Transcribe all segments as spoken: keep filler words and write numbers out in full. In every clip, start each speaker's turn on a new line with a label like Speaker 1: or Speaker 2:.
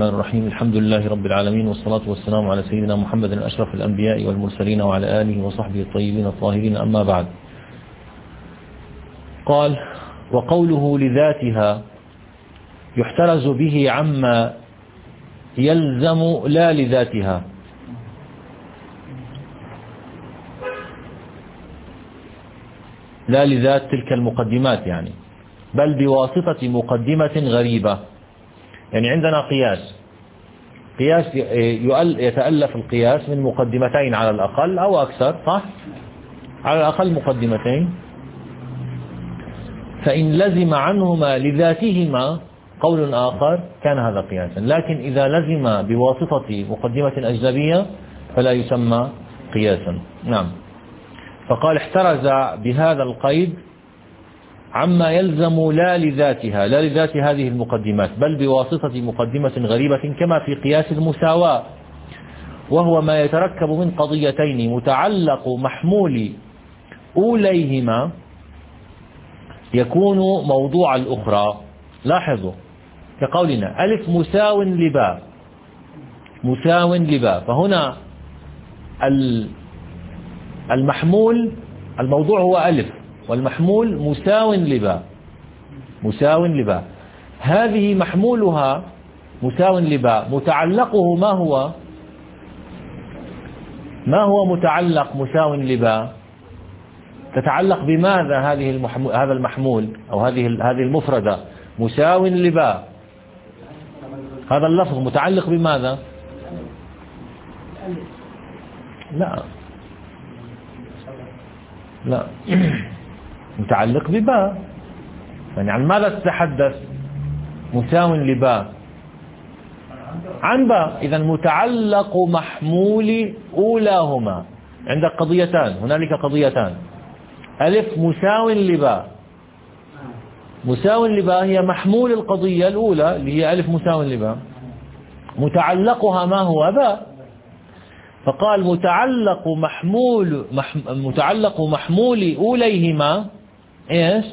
Speaker 1: الرحمن الرحيم. الحمد لله رب العالمين، والصلاة والسلام على سيدنا محمد أشرف الأنبياء والمرسلين وعلى آله وصحبه الطيبين الطاهرين، أما بعد. قال: وقوله لذاتها يحترز به عما يلزم لا لذاتها. لا لذات تلك المقدمات يعني، بل بواسطة مقدمة غريبة. يعني عندنا قياس قياس يتألف القياس من مقدمتين على الأقل أو أكثر، صح؟ على الأقل مقدمتين. فإن لزم عنهما لذاتهما قول آخر كان هذا قياسا، لكن إذا لزم بواسطة مقدمة أجنبية فلا يسمى قياسا. نعم. فقال: احترز بهذا القيد عما يلزم لا لذاتها، لا لذات هذه المقدمات، بل بواسطة مقدمة غريبة، كما في قياس المساواة، وهو ما يتركب من قضيتين متعلق محمول أوليهما يكون موضوع الأخرى. لاحظوا كقولنا ألف مساو لباء، مساو لباء، فهنا المحمول الموضوع هو ألف، والمحمول مساو لباء، مساو لباء. هذه محمولها مساو لباء، متعلقه ما هو؟ ما هو متعلق مساو لباء؟ تتعلق بماذا هذه المحمول، هذا المحمول أو هذه هذه المفردة مساو لباء؟ هذا اللفظ متعلق بماذا؟ لا لا متعلق بباء. يعني عن ماذا تتحدث؟ مساو لباء، عن باء. إذا متعلق محمول أولاهما. عندك قضيتان، هنالك قضيتان. ألف مساو لباء، مساو لباء هي محمول القضية الأولى اللي هي ألف مساو لباء، متعلقها ما هو؟ باء. فقال متعلق محمول مح متعلق محمول أوليهما إيش؟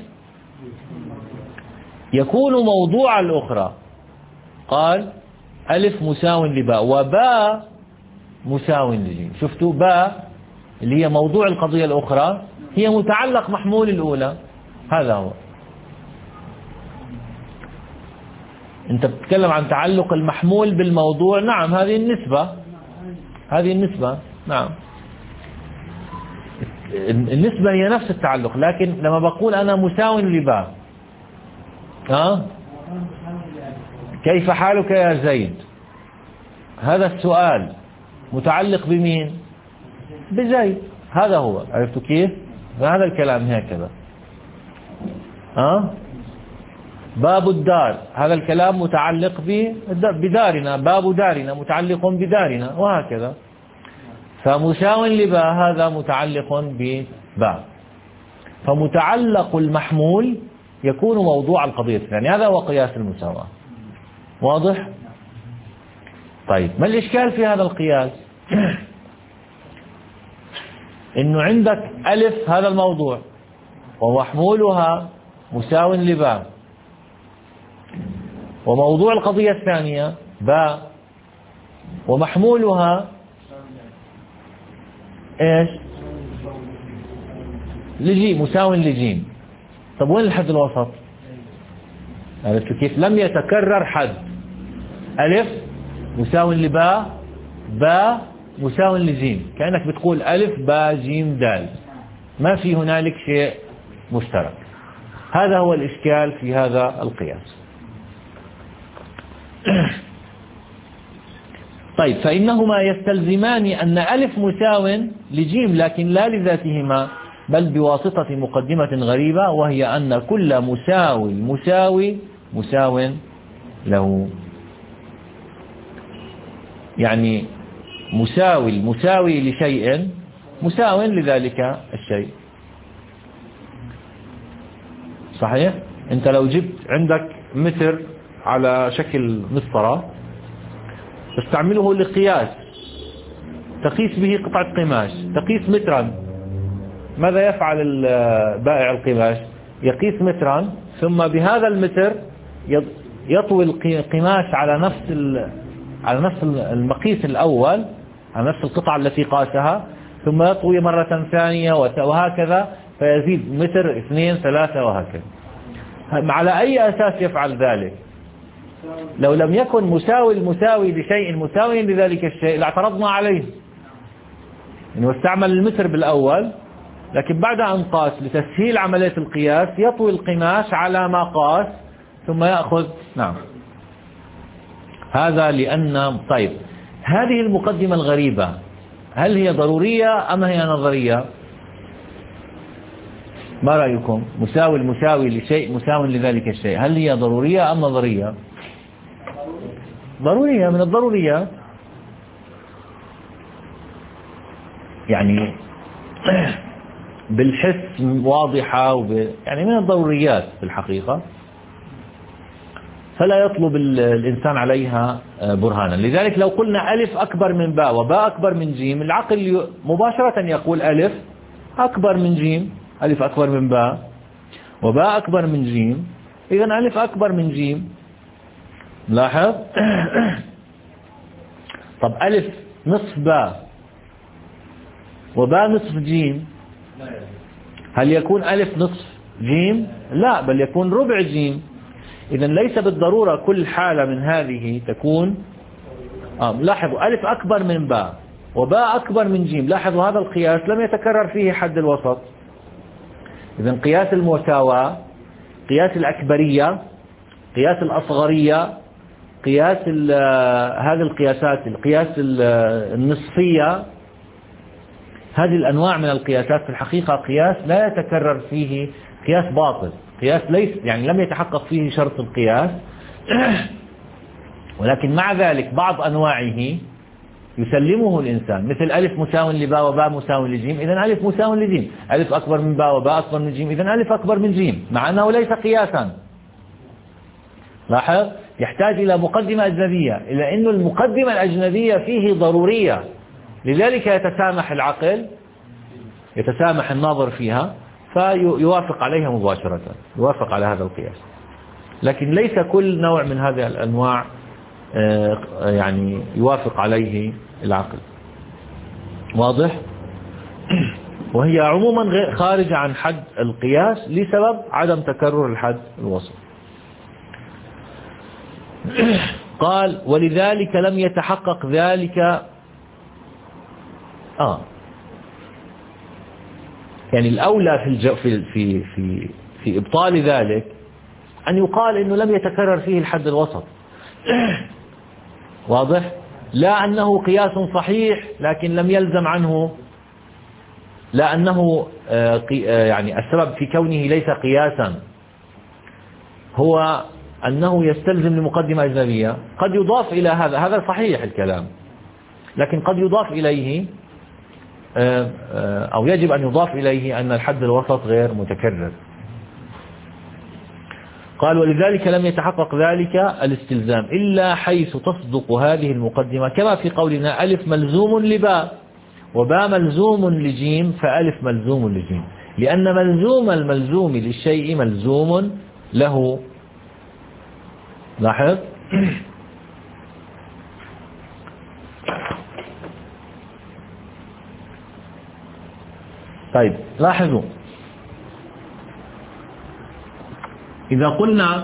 Speaker 1: يكون موضوع الأخرى. قال ألف مساو لباء، وباء مساو لجيم. شفتوا؟ باء اللي هي موضوع القضية الأخرى هي متعلق محمول الأولى. هذا هو. أنت بتتكلم عن تعلق المحمول بالموضوع. نعم، هذه النسبة، هذه النسبة. نعم، النسبة هي نفس التعلق، لكن لما بقول أنا مساو لباء، ها كيف حالك يا زيد؟ هذا السؤال متعلق بمين؟ بزيد. هذا هو. عرفتوا كيف؟ هذا الكلام هكذا. ها باب الدار، هذا الكلام متعلق بدارنا، باب دارنا متعلق بدارنا، وهكذا. فمساو لباء هذا متعلق بباء. فمتعلق المحمول يكون موضوع القضية. يعني هذا هو قياس المساواة. واضح؟ طيب، ما الإشكال في هذا القياس؟ إنه عندك ألف هذا الموضوع، ومحمولها مساو لباء، وموضوع القضية الثانية باء، ومحمولها ايش؟ لجيم، مساو لجيم. طب وين الحد الوسط؟ عرفتوا كيف؟ لم يتكرر حد. ألف مساو لباء، باء مساو لجيم، كأنك بتقول ألف باء جيم دال، ما في هنالك شيء مشترك. هذا هو الإشكال في هذا القياس. طيب، فإنهما يستلزمان أن ألف مساو لجيم، لكن لا لذاتهما، بل بواسطة مقدمة غريبة، وهي أن كل مساوي مساوي مساو له. يعني مساوي المساوي لشيء مساو لذلك الشيء. صحيح؟ أنت لو جبت عندك متر على شكل مسطرة تستعمله للقياس، تقيس به قطعة قماش، تقيس مترا، ماذا يفعل بائع القماش؟ يقيس مترا، ثم بهذا المتر يطوي القماش على نفس على نفس المقيس الأول، على نفس القطعة التي قاسها، ثم يطوي مرة ثانية وهكذا، فيزيد متر اثنين ثلاثة وهكذا. على أي أساس يفعل ذلك؟ لو لم يكن مساوي المساوي لشيء مساوي لذلك الشيء لاعترضنا عليه، إنه استعمل المتر بالأول، لكن بعد أن قاس لتسهيل عملية القياس يطوي القماش على ما قاس ثم يأخذ. نعم، هذا لأن طيب هذه المقدمة الغريبة هل هي ضرورية أم هي نظرية؟ ما رأيكم؟ مساوي المساوي لشيء مساوي لذلك الشيء، هل هي ضرورية أم نظرية؟ ضرورية، من الضروريات، يعني بالحس واضحة وب... يعني من الضروريات في الحقيقة، فلا يطلب الإنسان عليها برهانا. لذلك لو قلنا ألف أكبر من باء وباء أكبر من جيم، العقل مباشرة يقول ألف أكبر من جيم، ألف أكبر من باء وباء أكبر من جيم، إذن ألف أكبر من جيم. لاحظ. طب ألف نصف باء وباء نصف جيم، هل يكون ألف نصف جيم؟ لا، بل يكون ربع جيم. إذن ليس بالضرورة كل حالة من هذه تكون آه. لاحظوا ألف أكبر من باء وباء أكبر من جيم، لاحظوا هذا القياس لم يتكرر فيه حد الوسط. إذن قياس المساواة، قياس الأكبرية، قياس الأصغرية، قياس هذه القياسات، القياس النصفية، هذه الأنواع من القياسات في الحقيقة قياس لا يتكرر فيه، قياس باطل، قياس ليس يعني لم يتحقق فيه شرط القياس. ولكن مع ذلك بعض أنواعه يسلمه الإنسان، مثل ألف مساو لباء وباء مساو لجيم، إذن ألف مساو لجيم، ألف أكبر من باء وباء أكبر من جيم، إذن ألف أكبر من جيم، مع أنه ليس قياسا. لاحظ، يحتاج إلى مقدمة أجنبية، إلى أن المقدمة الأجنبية فيه ضرورية، لذلك يتسامح العقل، يتسامح الناظر فيها فيوافق عليها مباشرة، يوافق على هذا القياس. لكن ليس كل نوع من هذه الأنواع يعني يوافق عليه العقل. واضح؟ وهي عموما خارجة عن حد القياس لسبب عدم تكرر الحد الوسط. قال ولذلك لم يتحقق ذلك. آه يعني الأولى في الجو في في في في إبطال ذلك أن يقال إنه لم يتكرر فيه الحد الوسط. واضح؟ لا أنه قياس صحيح لكن لم يلزم عنه، لا أنه يعني السبب في كونه ليس قياسا هو أنه يستلزم لمقدمة أجنبية. قد يضاف إلى هذا، هذا صحيح الكلام، لكن قد يضاف إليه أو يجب أن يضاف إليه أن الحد الوسط غير متكرر. قال ولذلك لم يتحقق ذلك الاستلزام إلا حيث تصدق هذه المقدمة، كما في قولنا ألف ملزوم لباء وباء ملزوم لجيم فألف ملزوم لجيم، لأن ملزوم الملزوم للشيء ملزوم له. لاحظ. طيب لاحظوا، إذا قلنا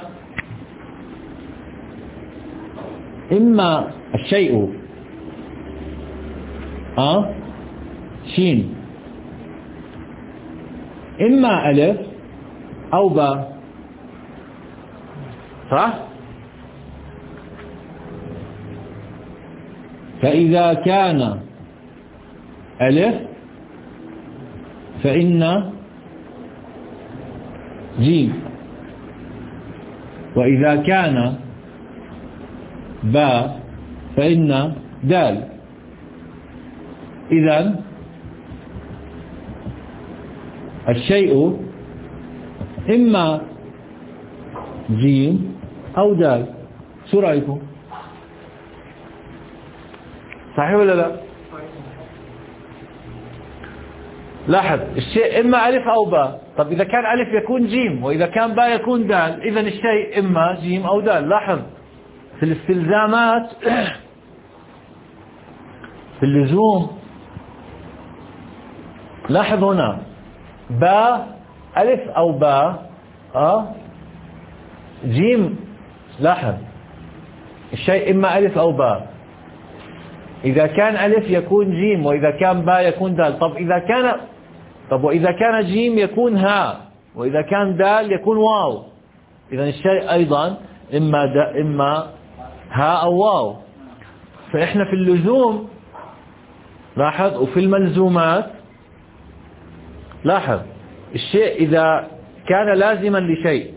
Speaker 1: إما الشيء أه شين إما ألف أو باء، صح؟ فإذا كان ألف فإن جيم، وإذا كان باء فإن دال. إذن الشيء إما جيم أو دال. شو رأيكم؟ صحيح ولا لا؟ لاحظ الشيء إما ألف أو باء. طب إذا كان ألف يكون جيم، وإذا كان باء يكون دال، إذا الشيء إما جيم أو دال. لاحظ في الاستلزامات في اللزوم، لاحظ هنا باء ألف أو باء أه جيم. لاحظ الشيء إما ألف أو باء، إذا كان ألف يكون جيم، وإذا كان باء يكون دال. طب إذا كان طب وإذا كان جيم يكون هاء، وإذا كان دال يكون واو. إذا الشيء أيضا إما دا إما هاء أو واو. فإحنا في اللزوم لاحظ، وفي الملزومات لاحظ الشيء إذا كان لازما لشيء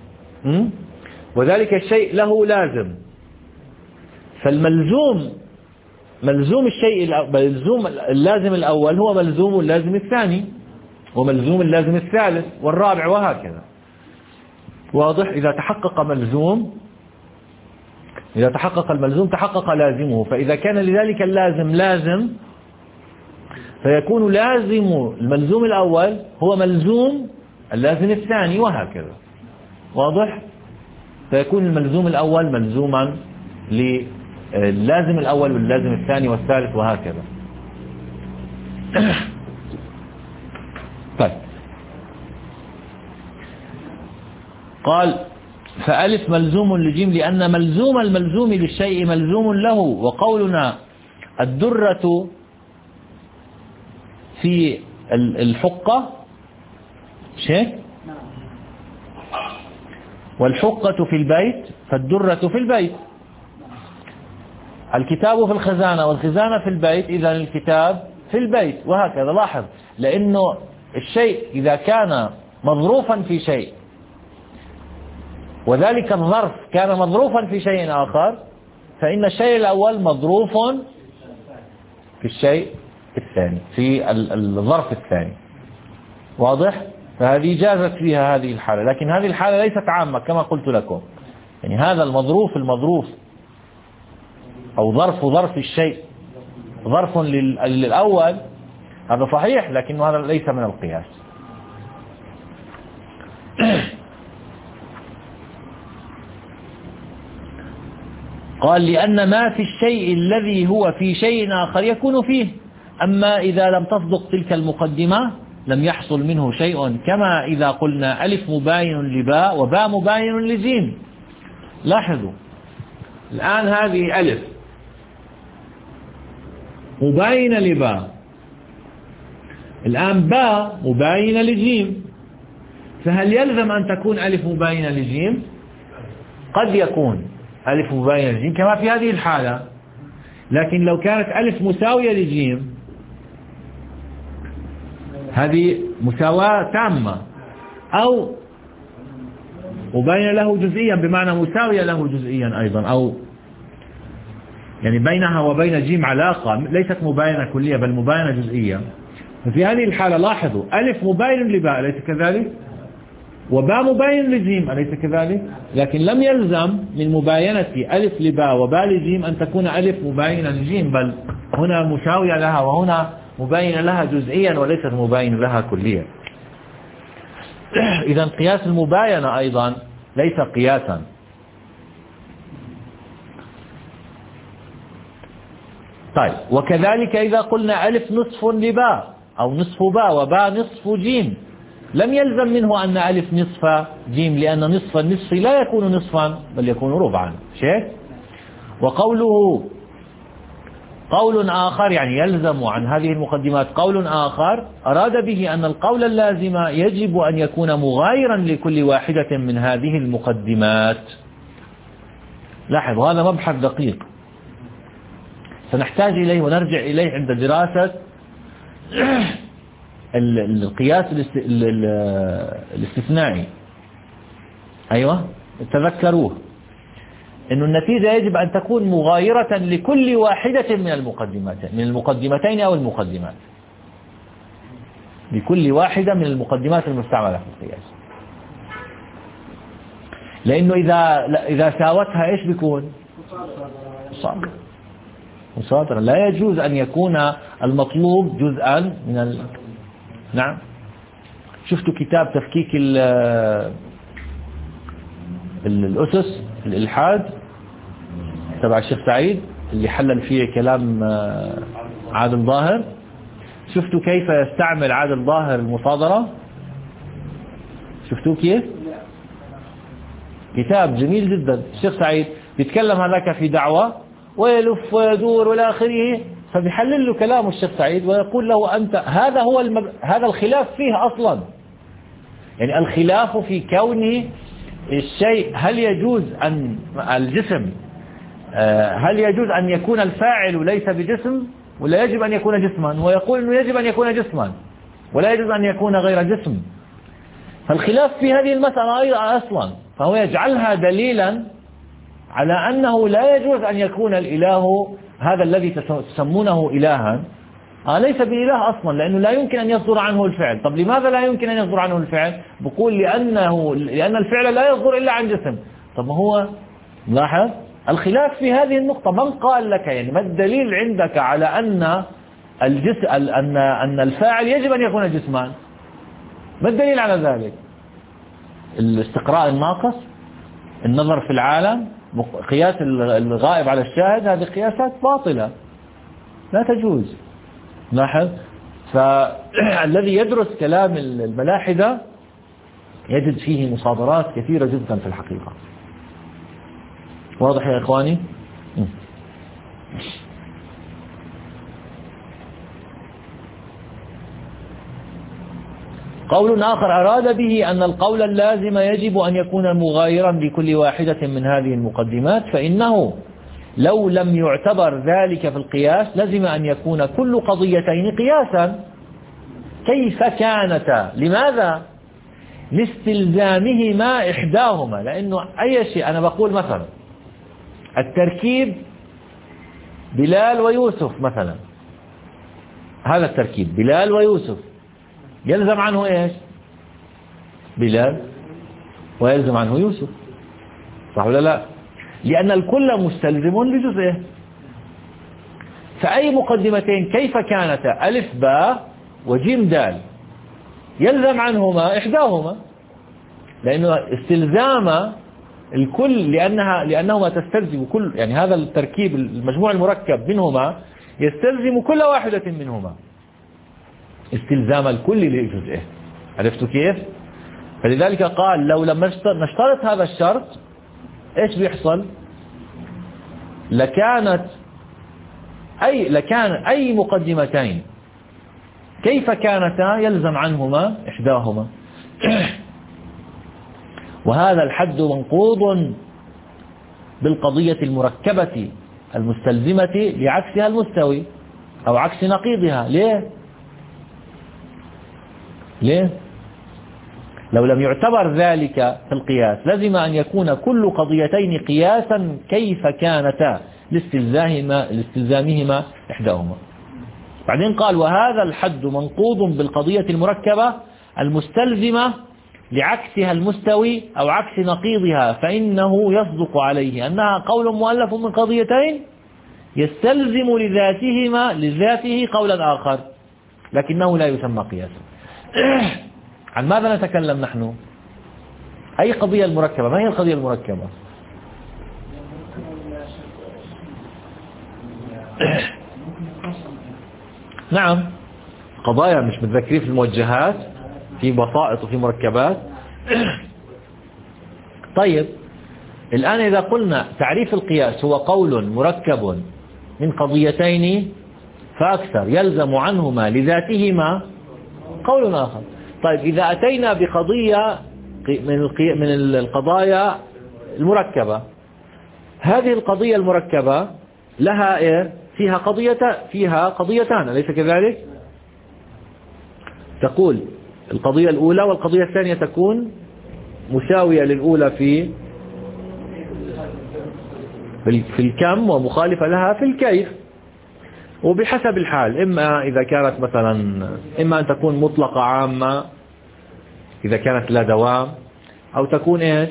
Speaker 1: وذلك الشيء له لازم، فالملزوم ملزوم الشيء ملزوم اللازم الأول هو ملزوم اللازم الثاني، وملزوم اللازم الثالث والرابع، وهكذا. واضح؟ إذا تحقق ملزوم إذا تحقق الملزوم تحقق لازمه. فإذا كان لذلك اللازم لازم، فيكون لازم الملزوم الأول هو ملزوم اللازم الثاني، وهكذا. واضح؟ فيكون الملزوم الأول ملزوما للازم الأول واللازم الثاني والثالث، وهكذا. طيب، قال فألف ملزوم لجيم لأن ملزوم الملزوم للشيء ملزوم له. وقولنا الدرة في الحقة شيء والحقة في البيت، فالدرة في البيت. الكتاب في الخزانة والخزانة في البيت، إذا الكتاب في البيت، وهكذا. لاحظ لأنه الشيء إذا كان مظروفا في شيء وذلك الظرف كان مظروفا في شيء آخر، فإن الشيء الأول مظروف في الشيء الثاني، في الظرف الثاني. واضح؟ فهذه جازت فيها هذه الحالة، لكن هذه الحالة ليست عامة كما قلت لكم. يعني هذا المظروف المظروف أو ظرف ظرف الشيء ظرف للأول، هذا صحيح، لكن هذا ليس من القياس. قال لأن ما في الشيء الذي هو في شيء آخر يكون فيه. أما إذا لم تصدق تلك المقدمة لم يحصل منه شيء، كما إذا قلنا ألف مباين لباء وباء مباين لجيم. لاحظوا الآن هذه ألف مباينة لباء، الآن باء مباينة لجيم، فهل يلزم أن تكون ألف مباينة لجيم؟ قد يكون ألف مباينة لجيم كما في هذه الحالة، لكن لو كانت ألف مساوية لجيم هذه مساواة تامة، أو مباينة له جزئيا بمعنى مساوية له جزئيا أيضا، أو يعني بينها وبين جيم علاقة ليست مباينة كلية بل مباينة جزئية. ففي هذه الحالة لاحظوا ألف مباين لباء أليس كذلك؟ وباء مباين لجيم أليس كذلك؟ لكن لم يلزم من مباينة ألف لباء وباء لجيم أن تكون ألف مباينة لجيم، بل هنا مساوية لها وهنا مباينة لها جزئيا وليست مباينة لها كليا. إذا قياس المباينة أيضا ليس قياسا. طيب، وكذلك إذا قلنا ألف نصف لباء أو نصف باء وباء نصف جيم، لم يلزم منه أن ألف نصف جيم، لأن نصف النصف لا يكون نصفا بل يكون ربعا. شيء. وقوله قول آخر يعني يلزم عن هذه المقدمات قول آخر، أراد به أن القول اللازم يجب أن يكون مغايرا لكل واحدة من هذه المقدمات. لاحظ هذا مبحث دقيق سنحتاج إليه ونرجع إليه عند دراسة القياس الاستثنائي. أيوة تذكروه أن النتيجة يجب أن تكون مغايرة لكل واحدة من المقدمات من المقدمتين أو المقدمات، لكل واحدة من المقدمات المستعملة في القياس. لأنه إذا إذا ساوتها إيش بيكون؟ مصادرة. مصادرة لا يجوز أن يكون المطلوب جزءا من ال... نعم. شفتوا كتاب تفكيك الأسس الإلحاد تبع الشيخ سعيد اللي حلل فيه كلام عادل ظاهر؟ شفتوا كيف يستعمل عادل ظاهر المصادرة؟ شفتوا كيف؟ كتاب جميل جدا. الشيخ سعيد بيتكلم هذاك في دعوة ويلف ويدور والى اخره، فبيحلل له كلام الشيخ سعيد ويقول له أنت هذا هو المب... هذا الخلاف فيه أصلا، يعني الخلاف في كون الشيء هل يجوز أن الجسم هل يجوز أن يكون الفاعل ليس بجسم ولا يجب أن يكون جسما، ويقول أنه يجب أن يكون جسما ولا يجوز أن يكون غير جسم. فالخلاف في هذه المسألة أيضا أصلا، فهو يجعلها دليلا على أنه لا يجوز أن يكون الإله هذا الذي تسمونه إلها ليس بإله أصلا، لأنه لا يمكن أن يصدر عنه الفعل. طب لماذا لا يمكن أن يصدر عنه الفعل؟ بقول لأنه لأن الفعل لا يصدر إلا عن جسم. طب هو لاحظ الخلاف في هذه النقطة، من قال لك يعني ما الدليل عندك على أن الجسم أن أن الفاعل يجب أن يكون جسمان؟ ما الدليل على ذلك؟ الاستقراء الناقص، النظر في العالم، قياس الغائب على الشاهد، هذه قياسات باطلة لا تجوز. لاحظ، فالذي يدرس كلام الملاحدة يجد فيه مصادرات كثيرة جدا في الحقيقة. واضح يا إخواني؟ قول آخر أراد به أن القول اللازم يجب أن يكون مغايرا لكل واحدة من هذه المقدمات، فإنه لو لم يعتبر ذلك في القياس لزم أن يكون كل قضيتين قياسا كيف كانتا. لماذا؟ لاستلزامهما إحداهما. لأنه أي شيء أنا بقول مثلا التركيب بلال ويوسف مثلا، هذا التركيب بلال ويوسف يلزم عنه إيش؟ بلال ويلزم عنه يوسف، صح ولا لا؟ لأن الكل مستلزم لجزئه. فأي مقدمتين كيف كانتا ألف باء وجيم دال يلزم عنهما إحداهما، لأنه استلزام الكل لأنها لأنهما تستلزم كل، يعني هذا التركيب المجموع المركب منهما يستلزم كل واحدة منهما استلزام الكل لجزئه. عرفتوا كيف؟ فلذلك قال لو لم نشترط هذا الشرط ايش بيحصل؟ لكانت أي لكان أي مقدمتين كيف كانتا يلزم عنهما إحداهما. وهذا الحد منقوض بالقضية المركبة المستلزمة لعكسها المستوي أو عكس نقيضها. ليه؟ ليه؟ لو لم يعتبر ذلك في القياس لزم أن يكون كل قضيتين قياسا كيف كانتا لاستلزامهما لاستلزامهما إحداهما. بعدين قال وهذا الحد منقوض بالقضية المركبة المستلزمة لعكسها المستوي أو عكس نقيضها، فإنه يصدق عليه أنها قول مؤلف من قضيتين يستلزم لذاتهما لذاته قولا آخر لكنه لا يسمى قياسا. عن ماذا نتكلم نحن؟ أي قضية المركبة؟ ما هي القضية المركبة؟ نعم، قضايا مش متذكرين في الموجهات، في بسائط وفي مركبات. طيب الآن إذا قلنا تعريف القياس هو قول مركب من قضيتين فأكثر يلزم عنهما لذاتهما قول آخر. طيب إذا أتينا بقضية من القضايا المركبة، هذه القضية المركبة لها إيه؟ فيها قضية فيها قضيتان، أليس كذلك؟ تقول القضية الأولى والقضية الثانية تكون مساوية للأولى في في الكم ومخالفة لها في الكيف، وبحسب الحال، إما إذا كانت مثلا إما أن تكون مطلقة عامة إذا كانت لا دوام، أو تكون إيش؟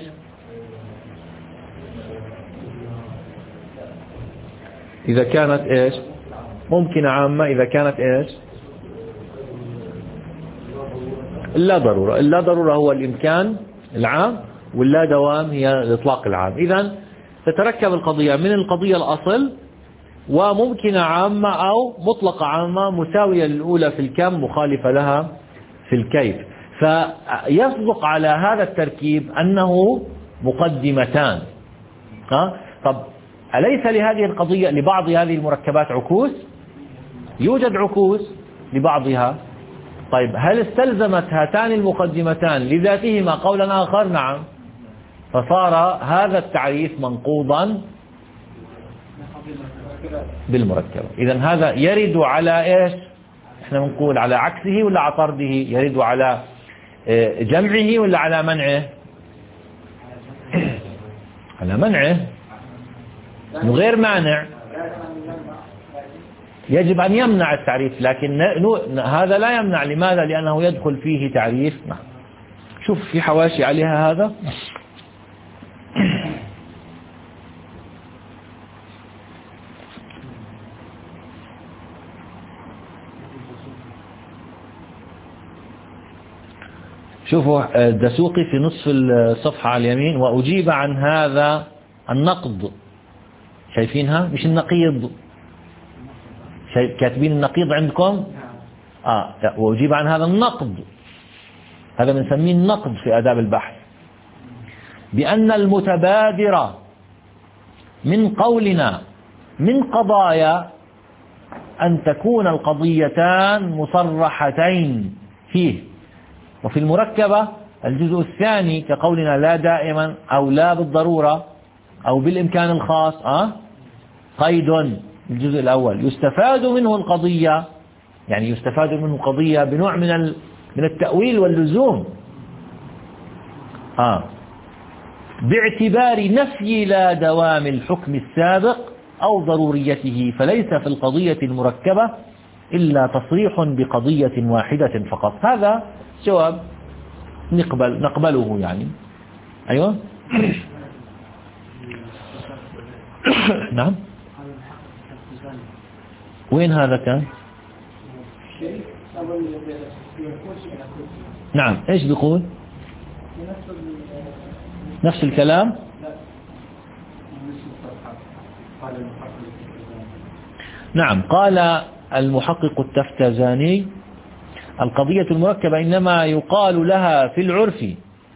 Speaker 1: إذا كانت إيش؟ ممكن عامة إذا كانت إيش؟ اللا ضرورة. اللا ضرورة هو الإمكان العام، واللا دوام هي الإطلاق العام. إذن تتركب القضية من القضية الأصل وممكنة عامة أو مطلقة عامة مساوية للأولى في الكم مخالفة لها في الكيف. فيصدق على هذا التركيب أنه مقدمتان. ها؟ طب أليس لهذه القضية لبعض هذه المركبات عكوس؟ يوجد عكوس لبعضها. طيب هل استلزمت هاتان المقدمتان لذاتهما قولا آخر؟ نعم. فصار هذا التعريف منقوضا بالمركبة. إذن هذا يرد على إيش؟ إحنا بنقول على عكسه ولا على طرده؟ يرد على جمعه ولا على منعه؟ على منعه، من غير مانع. يجب أن يمنع التعريف، لكن هذا لا يمنع. لماذا؟ لأنه يدخل فيه تعريف. شوف في حواشي عليها هذا. شوفوا الدسوقي في نصف الصفحة على اليمين: وأجيب عن هذا النقد. شايفينها؟ مش النقيض. كاتبين النقيض عندكم؟ آه. وأجيب عن هذا النقد، هذا بنسميه النقد في آداب البحث، بأن المتبادر من قولنا من قضايا أن تكون القضيتان مصرحتين فيه. وفي المركبة الجزء الثاني كقولنا لا دائما أو لا بالضرورة أو بالإمكان الخاص، أه؟ قيد. الجزء الأول يستفاد منه القضية، يعني يستفاد منه قضية بنوع من من التأويل واللزوم، آه. باعتبار نفي لا دوام الحكم السابق أو ضروريته، فليس في القضية المركبة إلا تصريح بقضية واحدة فقط. هذا جواب نقبل نقبله يعني. أيوة. نعم. وين هذا كان؟ نعم. ايش بيقول؟ نفس الكلام. نعم. قال المحقق التفتزاني: القضية المركبة إنما يقال لها في العرف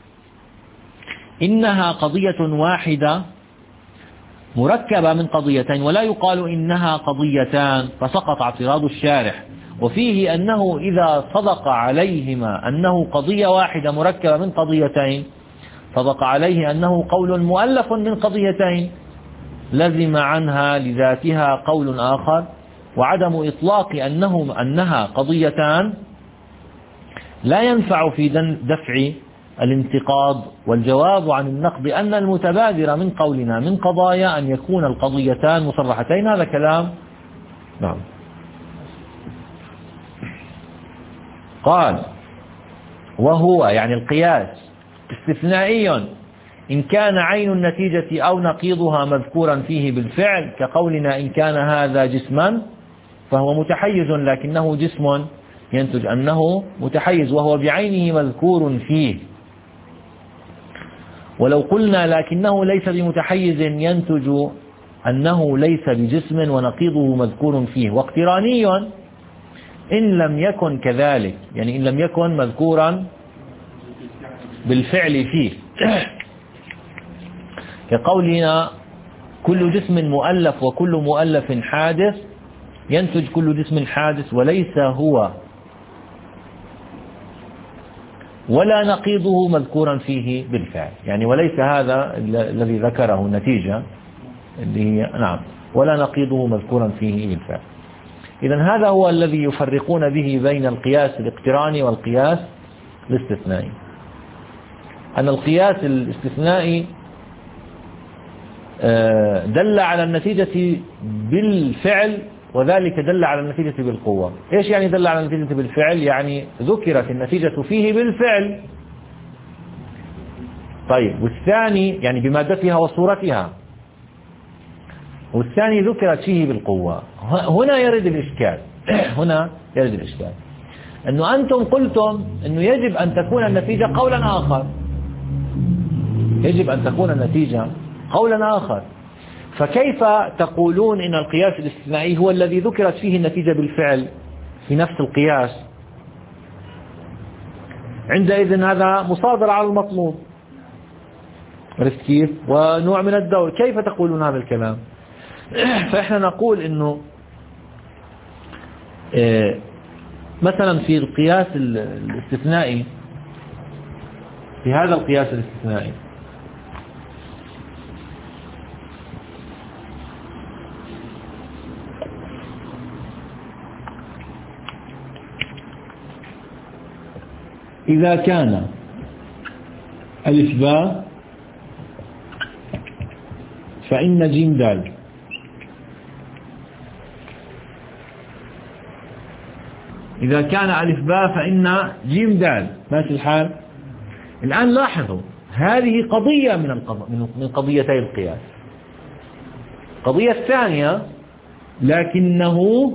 Speaker 1: إنها قضية واحدة مركبة من قضيتين، ولا يقال إنها قضيتان، فسقط اعتراض الشارح. وفيه أنه إذا صدق عليهما أنه قضية واحدة مركبة من قضيتين، صدق عليه أنه قول مؤلف من قضيتين، لزم عنها لذاتها قول آخر. وعدم إطلاق أنه أنها قضيتان لا ينفع في دفع الانتقاض. والجواب عن النقد أن المتبادر من قولنا من قضايا أن يكون القضيتان مصرحتين. هذا كلام. نعم. قال: وهو يعني القياس استثنائي إن كان عين النتيجة أو نقيضها مذكورا فيه بالفعل، كقولنا إن كان هذا جسما فهو متحيز لكنه جسم، ينتج أنه متحيز وهو بعينه مذكور فيه. ولو قلنا لكنه ليس بمتحيز، ينتج أنه ليس بجسم ونقيضه مذكور فيه. واقتراني إن لم يكن كذلك، يعني إن لم يكن مذكورا بالفعل فيه، كقولنا كل جسم مؤلف وكل مؤلف حادث، ينتج كل جسم حادث وليس هو ولا نقيضه مذكورا فيه بالفعل، يعني وليس هذا الذي ذكره النتيجة اللي هي نعم ولا نقيضه مذكورا فيه بالفعل. إذن هذا هو الذي يفرقون به بين القياس الاقتراني والقياس الاستثنائي. أن القياس الاستثنائي دل على النتيجة بالفعل، وذلك دل على النتيجة بالقوة. إيش يعني دل على النتيجة بالفعل؟ يعني ذكرت النتيجة فيه بالفعل. طيب، والثاني يعني بمادتها وصورتها، والثاني ذكرت فيه بالقوة. هنا يرد الإشكال. هنا يرد الإشكال. أنه أنتم قلتم أنه يجب أن تكون النتيجة قولا آخر، يجب أن تكون النتيجة قولا آخر. فكيف تقولون إن القياس الاستثنائي هو الذي ذكرت فيه النتيجة بالفعل في نفس القياس؟ عندئذ هذا مصادرة على المطلوب، عرفت كيف؟ ونوع من الدور. كيف تقولون هذا الكلام؟ فإحنا نقول إنه مثلا في القياس الاستثنائي، في هذا القياس الاستثنائي إذا كان ألف باء فإن جيم دال، إذا كان ألف باء فإن جيم دال، ماشي الحال. الآن لاحظوا هذه قضية من القض... من قضيتي القياس. القضية الثانية لكنه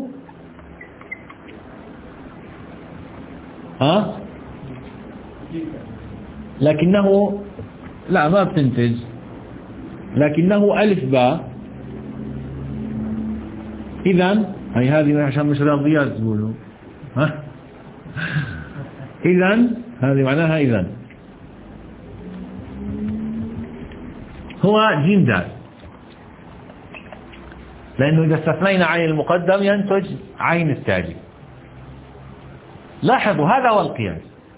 Speaker 1: ها لكنه لا ما بتنتج، لكنه ألف باء. إذن هي هذه عشان مش رياضيات تقولوا ها إذن هذه معناها إذن هو جيم دال، لأنه إذا استثنينا عين المقدم ينتج عين التالي. لاحظوا هذا هو القياس.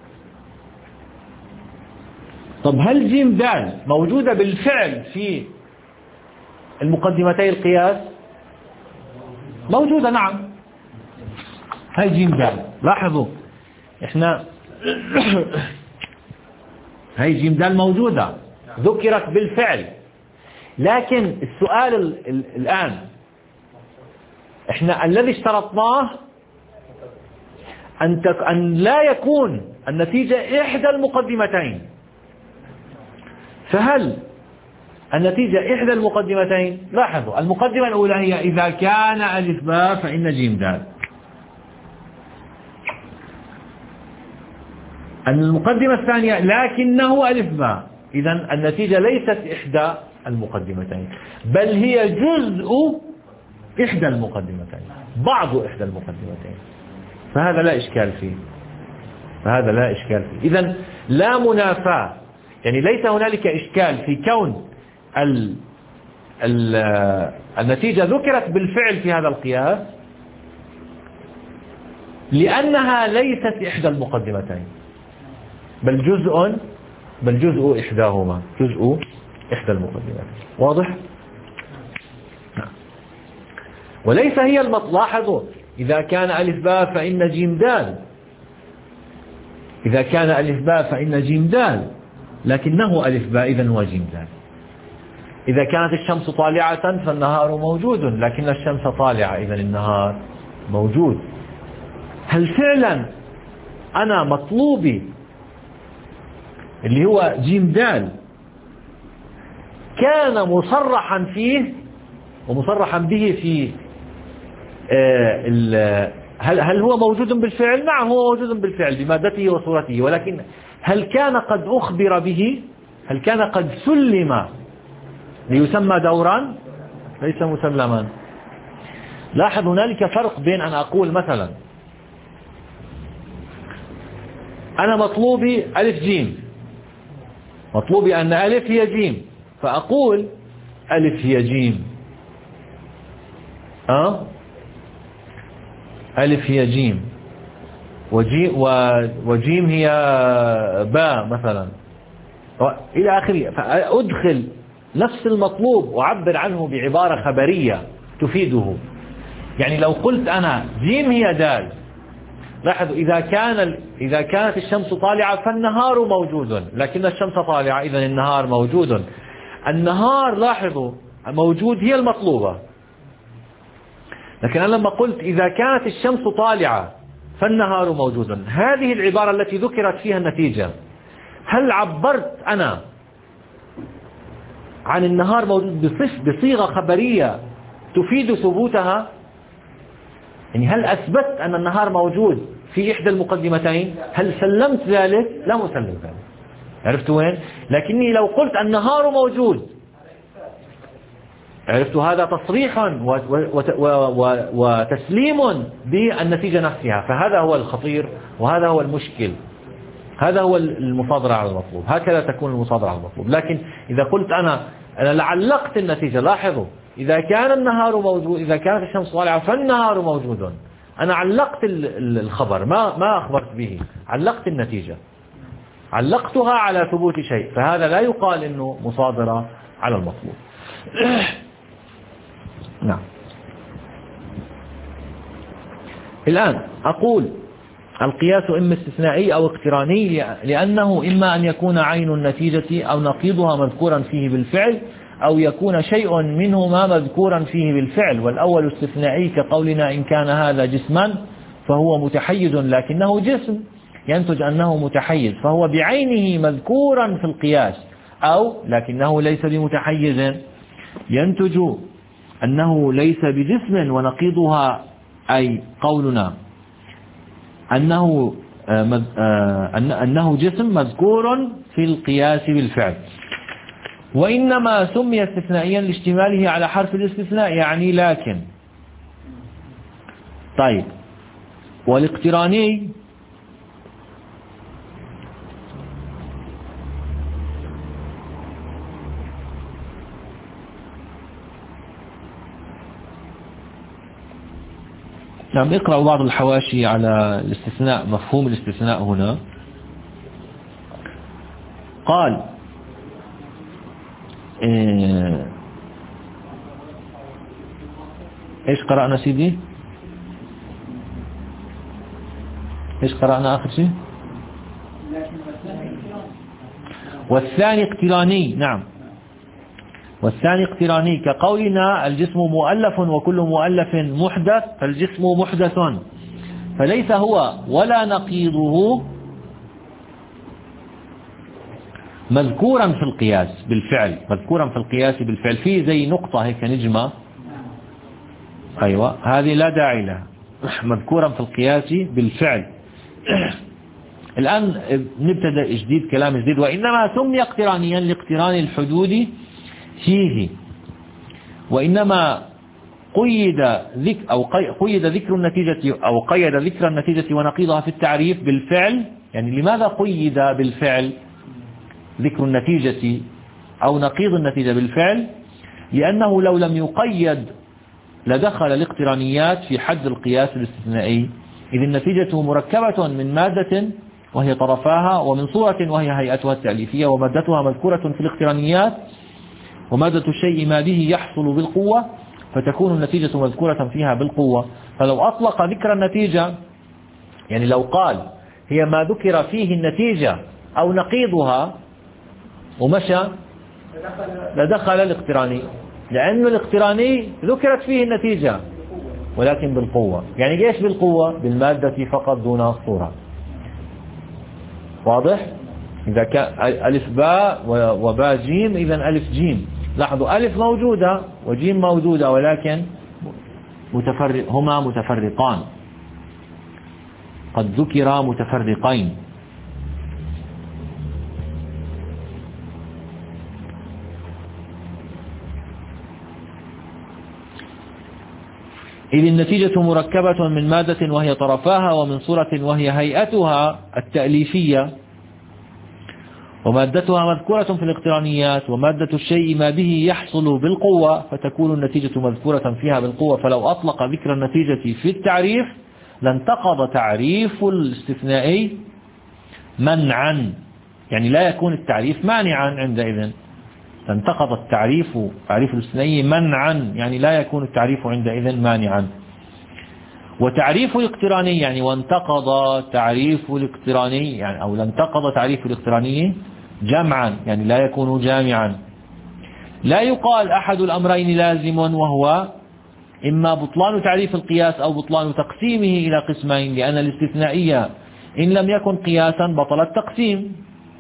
Speaker 1: طب هل جيم دال موجودة بالفعل في المقدمتي القياس؟ موجودة، نعم. هاي جيم دال، لاحظوا احنا هاي جيم دال موجودة، ذكرت بالفعل. لكن السؤال ال ال الآن احنا الذي اشترطناه أن, أن لا يكون النتيجة إحدى المقدمتين. فهل النتيجة إحدى المقدمتين؟ لاحظوا المقدمة الأولى هي إذا كان ألف باء فإن جيم دال. المقدمة الثانية لكنه ألف باء. إذن النتيجة ليست إحدى المقدمتين، بل هي جزء إحدى المقدمتين، بعض إحدى المقدمتين. فهذا لا إشكال فيه، فهذا لا إشكال فيه. إذن لا منافاة، يعني ليس هنالك إشكال في كون ال ال النتيجة ذكرت بالفعل في هذا القياس، لأنها ليست إحدى المقدمتين، بل جزء بل جزء إحداهما، جزء إحدى المقدمات. واضح؟ نعم. وليس هي المطلوب. لاحظوا إذا كان ألف باء فإن جيم دال، إذا كان ألف باء فإن جيم دال، لكنه ألف باء إذن هو جيم دال. إذا كانت الشمس طالعة فالنهار موجود، لكن الشمس طالعة إذن النهار موجود. هل فعلا أنا مطلوبي اللي هو جيم دال كان مصرحا فيه ومصرحا به في هل هل هو موجود بالفعل؟ نعم هو موجود بالفعل بمادته وصورته، ولكن هل كان قد أخبر به؟ هل كان قد سلم ليسمى دورا؟ ليس مسلما. لاحظ هنالك فرق بين أن أقول مثلا أنا مطلوبي ألف جيم، مطلوبي أن ألف هي جيم، فأقول ألف هي جيم، أه؟ ألف هي جيم وجي وجيم هي باء مثلا إلى آخره، فأدخل نفس المطلوب وأعبر عنه بعبارة خبرية تفيده. يعني لو قلت أنا جيم هي دال، لاحظوا إذا كان إذا كانت الشمس طالعة فالنهار موجود، لكن الشمس طالعة إذن النهار موجود. النهار لاحظوا موجود هي المطلوبة، لكن أنا لما قلت إذا كانت الشمس طالعة فالنهار موجود، هذه العبارة التي ذكرت فيها النتيجة، هل عبرت أنا عن النهار موجود بصيغة خبرية تفيد ثبوتها؟ يعني هل أثبت أن النهار موجود في إحدى المقدمتين؟ هل سلمت ذلك؟ لا أسلم ذلك. عرفت وين؟ لكني لو قلت النهار موجود، عرفت هذا تصريح وتسليم بالنتيجة نفسها، فهذا هو الخطير وهذا هو المشكل، هذا هو المصادرة على المطلوب. هكذا تكون المصادرة على المطلوب. لكن إذا قلت أنا أنا لعلقت النتيجة، لاحظوا إذا كان النهار موجود، إذا كانت الشمس طالعة فالنهار موجود، أنا علقت الخبر، ما ما أخبرت به، علقت النتيجة، علقتها على ثبوت شيء، فهذا لا يقال إنه مصادرة على المطلوب. نعم. الآن أقول القياس إما استثنائي أو اقتراني، لأنه إما أن يكون عين النتيجة أو نقيضها مذكورا فيه بالفعل، أو يكون شيء منهما مذكورا فيه بالفعل. والأول استثنائي كقولنا إن كان هذا جسما فهو متحيز لكنه جسم، ينتج أنه متحيز فهو بعينه مذكورا في القياس، أو لكنه ليس بمتحيز ينتج أنه ليس بجسم، ونقيضها أي قولنا أنه أنه جسم مذكور في القياس بالفعل. وإنما سمي استثنائيا لاشتماله على حرف الاستثناء، يعني لكن. طيب، والاقتراني نعم، اقرأوا بعض الحواشي على الاستثناء، مفهوم الاستثناء هنا. قال إيه ايش قرأنا سيدي؟ ايش قرأنا آخر شيء؟ والثاني اقتراني. نعم، والثاني اقتراني كقولنا الجسم مؤلف وكل مؤلف محدث، فالجسم محدث، فليس هو ولا نقيضه مذكورا في القياس بالفعل، مذكورا في القياس بالفعل، في زي نقطة هيك نجمة، أيوة هذه لا داعي لها، مذكورا في القياس بالفعل. الآن نبتدأ جديد، كلام جديد. وإنما سمي اقترانيا لاقتران الحدود فيه، وإنما قيد ذكر أو قيد ذكر النتيجة أو قيد ذكر النتيجة ونقيضها في التعريف بالفعل. يعني لماذا قيد بالفعل ذكر النتيجة أو نقيض النتيجة بالفعل؟ لأنه لو لم يقيد لدخل الاقترانيات في حد القياس الاستثنائي، إذ النتيجة مركبة من مادة وهي طرفاها، ومن صورة وهي هيئتها التأليفية، ومادتها مذكورة في الاقترانيات، ومادة الشيء ما به يحصل بالقوة، فتكون النتيجة مذكورة فيها بالقوة. فلو أطلق ذكر النتيجة، يعني لو قال هي ما ذكر فيه النتيجة أو نقيضها ومشى، لدخل الاقتراني، لأن الاقتراني ذكرت فيه النتيجة ولكن بالقوة. يعني ايش بالقوة؟ بالمادة فقط دون الصورة. واضح؟ إذا كان ألف باء وباء جيم، إذا ألف جيم. لاحظوا ألف موجودة وجيم موجودة، ولكن متفرق، هما متفرقان، قد ذكرا متفرقين. إذ النتيجة مركبة من مادة وهي طرفاها، ومن صورة وهي هيئتها التأليفية، ومادتها مذكورة في الاقترانيات، ومادة الشيء ما به يحصل بالقوة، فتكون النتيجة مذكورة فيها بالقوة. فلو أطلق ذكر النتيجة في التعريف لانتقض تعريف الاستثنائي منعا، يعني لا يكون التعريف مانعا عندئذ، انتقض التعريف، تعريف الاستثنائي منعا، يعني لا يكون التعريف عندئذ مانعا. وتعريف الاقتراني يعني وانتقض تعريف الاقتراني، يعني أو لانتقض تعريف الاقتراني جمعا، يعني لا يكون جامعا. لا يقال أحد الأمرين لازم، وهو إما بطلان تعريف القياس أو بطلان تقسيمه إلى قسمين، لأن الاستثنائية إن لم يكن قياسا بطل التقسيم،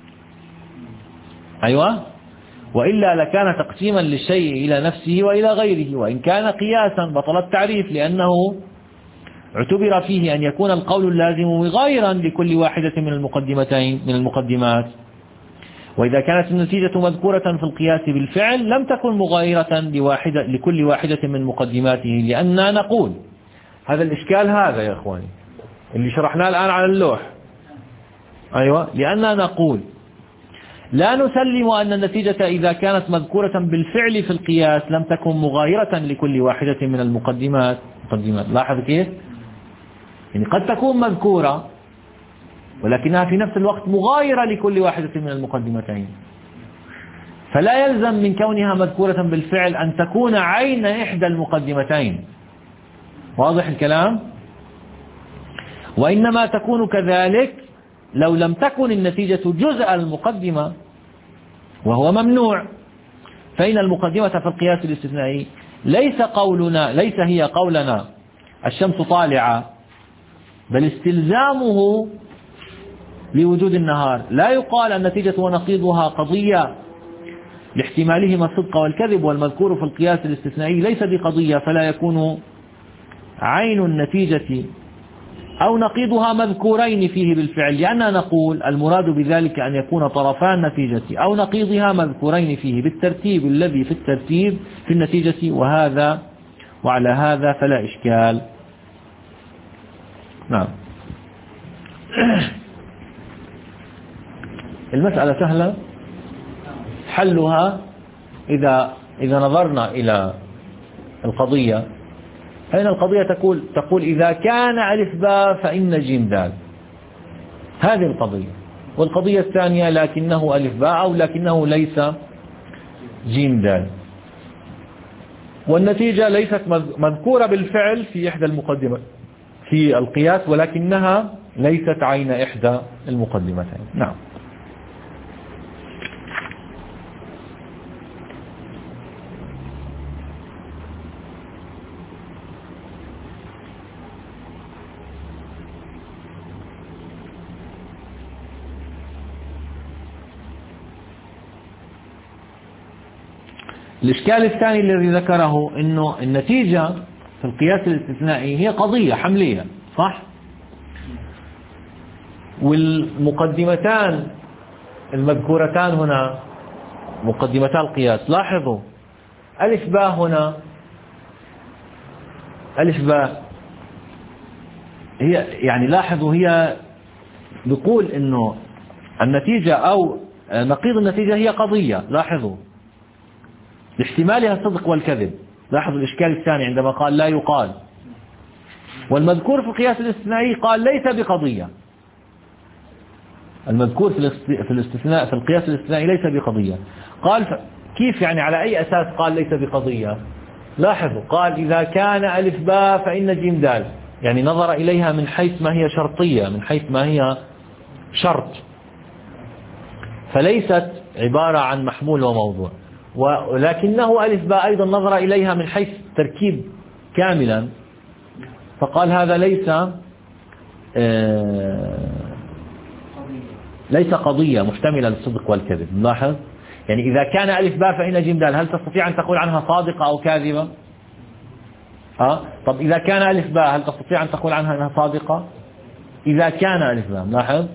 Speaker 1: أيوة، وإلا لكان تقسيما للشيء إلى نفسه وإلى غيره. وإن كان قياسا بطل التعريف، لأنه اعتبر فيه أن يكون القول اللازم مغايرا لكل واحدة من المقدمتين من المقدمات. وإذا كانت النتيجة مذكورة في القياس بالفعل لم تكن مغايرة لواحدة لكل واحدة من مقدماته، لأننا نقول هذا الإشكال هذا يا إخواني اللي شرحناه الآن على اللوح. أيوة، لأننا نقول لا نسلم أن النتيجة إذا كانت مذكورة بالفعل في القياس لم تكن مغايرة لكل واحدة من المقدمات. مقدمات لاحظ كيف؟ يعني قد تكون مذكورة ولكنها في نفس الوقت مغايرة لكل واحدة من المقدمتين، فلا يلزم من كونها مذكورة بالفعل أن تكون عين إحدى المقدمتين. واضح الكلام؟ وإنما تكون كذلك لو لم تكن النتيجة جزء المقدمة، وهو ممنوع. فإن المقدمة في القياس الاستثنائي ليس قولنا ليس هي قولنا الشمس طالعة، بل استلزامه لوجود النهار. لا يقال النتيجة ونقيضها قضية لاحتمالهما الصدق والكذب، والمذكور في القياس الاستثنائي ليس بقضية، فلا يكون عين النتيجة أو نقيضها مذكورين فيه بالفعل، لأننا نقول المراد بذلك أن يكون طرفا النتيجة أو نقيضها مذكورين فيه بالترتيب الذي في الترتيب في النتيجة، وهذا وعلى هذا فلا إشكال. نعم. المسألة سهلة، حلها إذا إذا نظرنا إلى القضية. أين القضية؟ تقول تقول إذا كان ألف باء فإن جيم دال، هذه القضية. والقضية الثانية لكنه ألف باء أو لكنه ليس جيم دال، والنتيجة ليست مذكورة بالفعل في إحدى المقدمات في القياس، ولكنها ليست عين إحدى المقدمتين. نعم. الإشكال الثاني الذي ذكره أنه النتيجة في القياس الاستثنائي هي قضية حملية، صح؟ والمقدمتان المذكورتان هنا مقدمتا القياس، لاحظوا ألف باء هنا، ألف باء هي يعني لاحظوا هي بيقول أنه النتيجة أو نقيض النتيجة هي قضية، لاحظوا لاحتمالها الصدق والكذب. لاحظوا الإشكال الثاني عندما قال لا يقال، والمذكور في القياس الاستثنائي قال ليس بقضية. المذكور في الاستثناء في القياس الاستثنائي ليس بقضية. قال كيف يعني؟ على أي أساس قال ليس بقضية؟ لاحظوا قال إذا كان ألف باء فإن جيم دال، يعني نظر إليها من حيث ما هي شرطية، من حيث ما هي شرط، فليست عبارة عن محمول وموضوع. ولكنه ألف باء أيضا نظر إليها من حيث تركيب كاملا، فقال هذا ليس آه ليس قضية محتملة للصدق والكذب. نلاحظ يعني إذا كان ألف باء فإن جيم دال، هل تستطيع أن تقول عنها صادقة أو كاذبة؟ أه؟ طب إذا كان ألف باء هل تستطيع أن تقول عنها أنها صادقة؟ إذا كان ألف باء، لاحظ،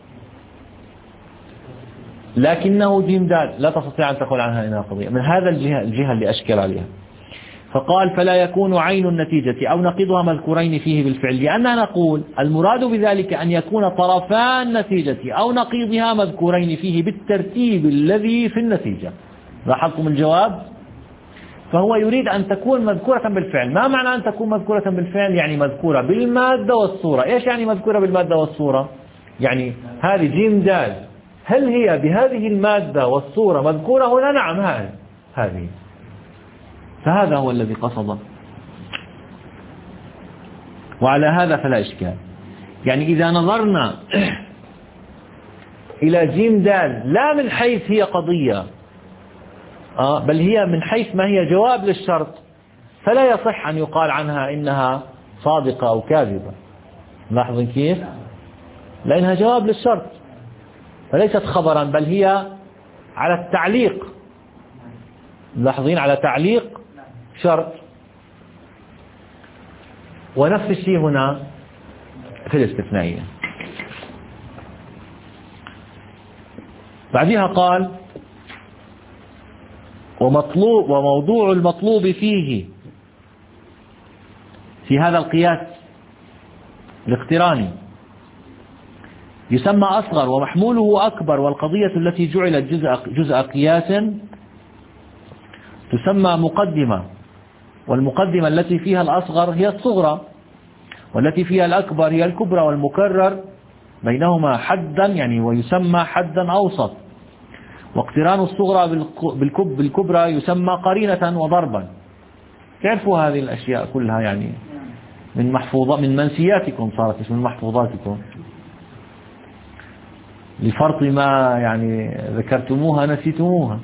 Speaker 1: لكنه جيم دال لا تستطيع أن تقول عنها إنها قضية. من هذا الجهة, الجهة اللي أشكل عليها. فقال فلا يكون عين النتيجة أو نقيضها مذكورين فيه بالفعل، لأننا نقول المراد بذلك أن يكون طرفا النتيجة أو نقيضها مذكورين فيه بالترتيب الذي في النتيجة. لاحظتم الجواب؟ فهو يريد أن تكون مذكورة بالفعل. ما معنى أن تكون مذكورة بالفعل؟ يعني مذكورة بالمادة والصورة. إيش يعني مذكورة بالمادة والصورة؟ يعني هذه جيم دال هل هي بهذه المادة والصورة مذكورة هنا؟ نعم هذه هذه فهذا هو الذي قصده، وعلى هذا فلا إشكال. يعني إذا نظرنا إلى جيم دال لا من حيث هي قضية آه بل هي من حيث ما هي جواب للشرط، فلا يصح أن يقال عنها إنها صادقة أو كاذبة. لاحظين كيف؟ لأنها جواب للشرط فليست خبرا، بل هي على التعليق. لاحظين على تعليق شرط. ونفس الشيء هنا في الاستثنائية. بعدها قال ومطلوب وموضوع المطلوب فيه في هذا القياس الاقتراني يسمى أصغر ومحموله أكبر، والقضية التي جعلت جزء, جزء قياس تسمى مقدمة، والمقدمة التي فيها الأصغر هي الصغرى، والتي فيها الأكبر هي الكبرى، والمكرر بينهما حدا يعني ويسمى حدا أوسط. واقتران الصغرى بالكبرى يسمى قرينة وضربا. تعرفوا هذه الأشياء كلها يعني من محفوظات من منسياتكم، صارت مش من محفوظاتكم، لفرط ما يعني ذكرتموها نسيتموها.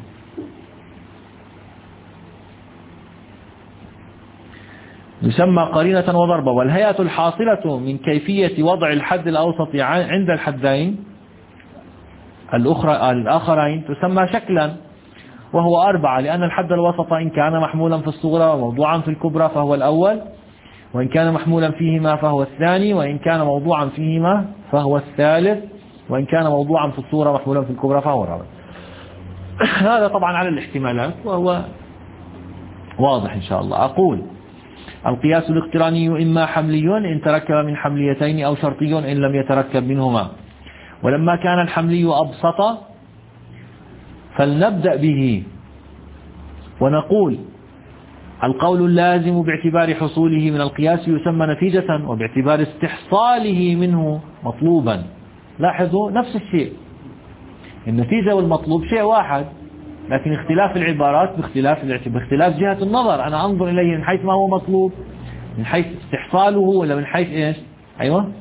Speaker 1: يسمى قرينة وضربة. والهيئة الحاصلة من كيفية وضع الحد الأوسط عند الحدين الأخرى الآخرين تسمى شكلا، وهو أربعة، لأن الحد الوسط إن كان محمولا في الصغرى وموضوعا في الكبرى فهو الأول، وإن كان محمولا فيهما فهو الثاني، وإن كان موضوعا فيهما فهو الثالث، وإن كان موضوعا في الصغرى محمولا في الكبرى فهو الرابع. هذا طبعا على الاحتمالات وهو واضح إن شاء الله. أقول القياس الاقتراني إما حملي إن تركب من حمليتين، أو شرطي إن لم يتركب منهما. ولما كان الحملي أبسط فلنبدأ به ونقول القول اللازم باعتبار حصوله من القياس يسمى نتيجة، وباعتبار استحصاله منه مطلوبا. لاحظوا نفس الشيء، النتيجة والمطلوب شيء واحد، لكن اختلاف العبارات باختلاف باختلاف جهة النظر. أنا أنظر إليه من حيث ما هو مطلوب، من حيث استحصاله، ولا من حيث إيش؟ أيوة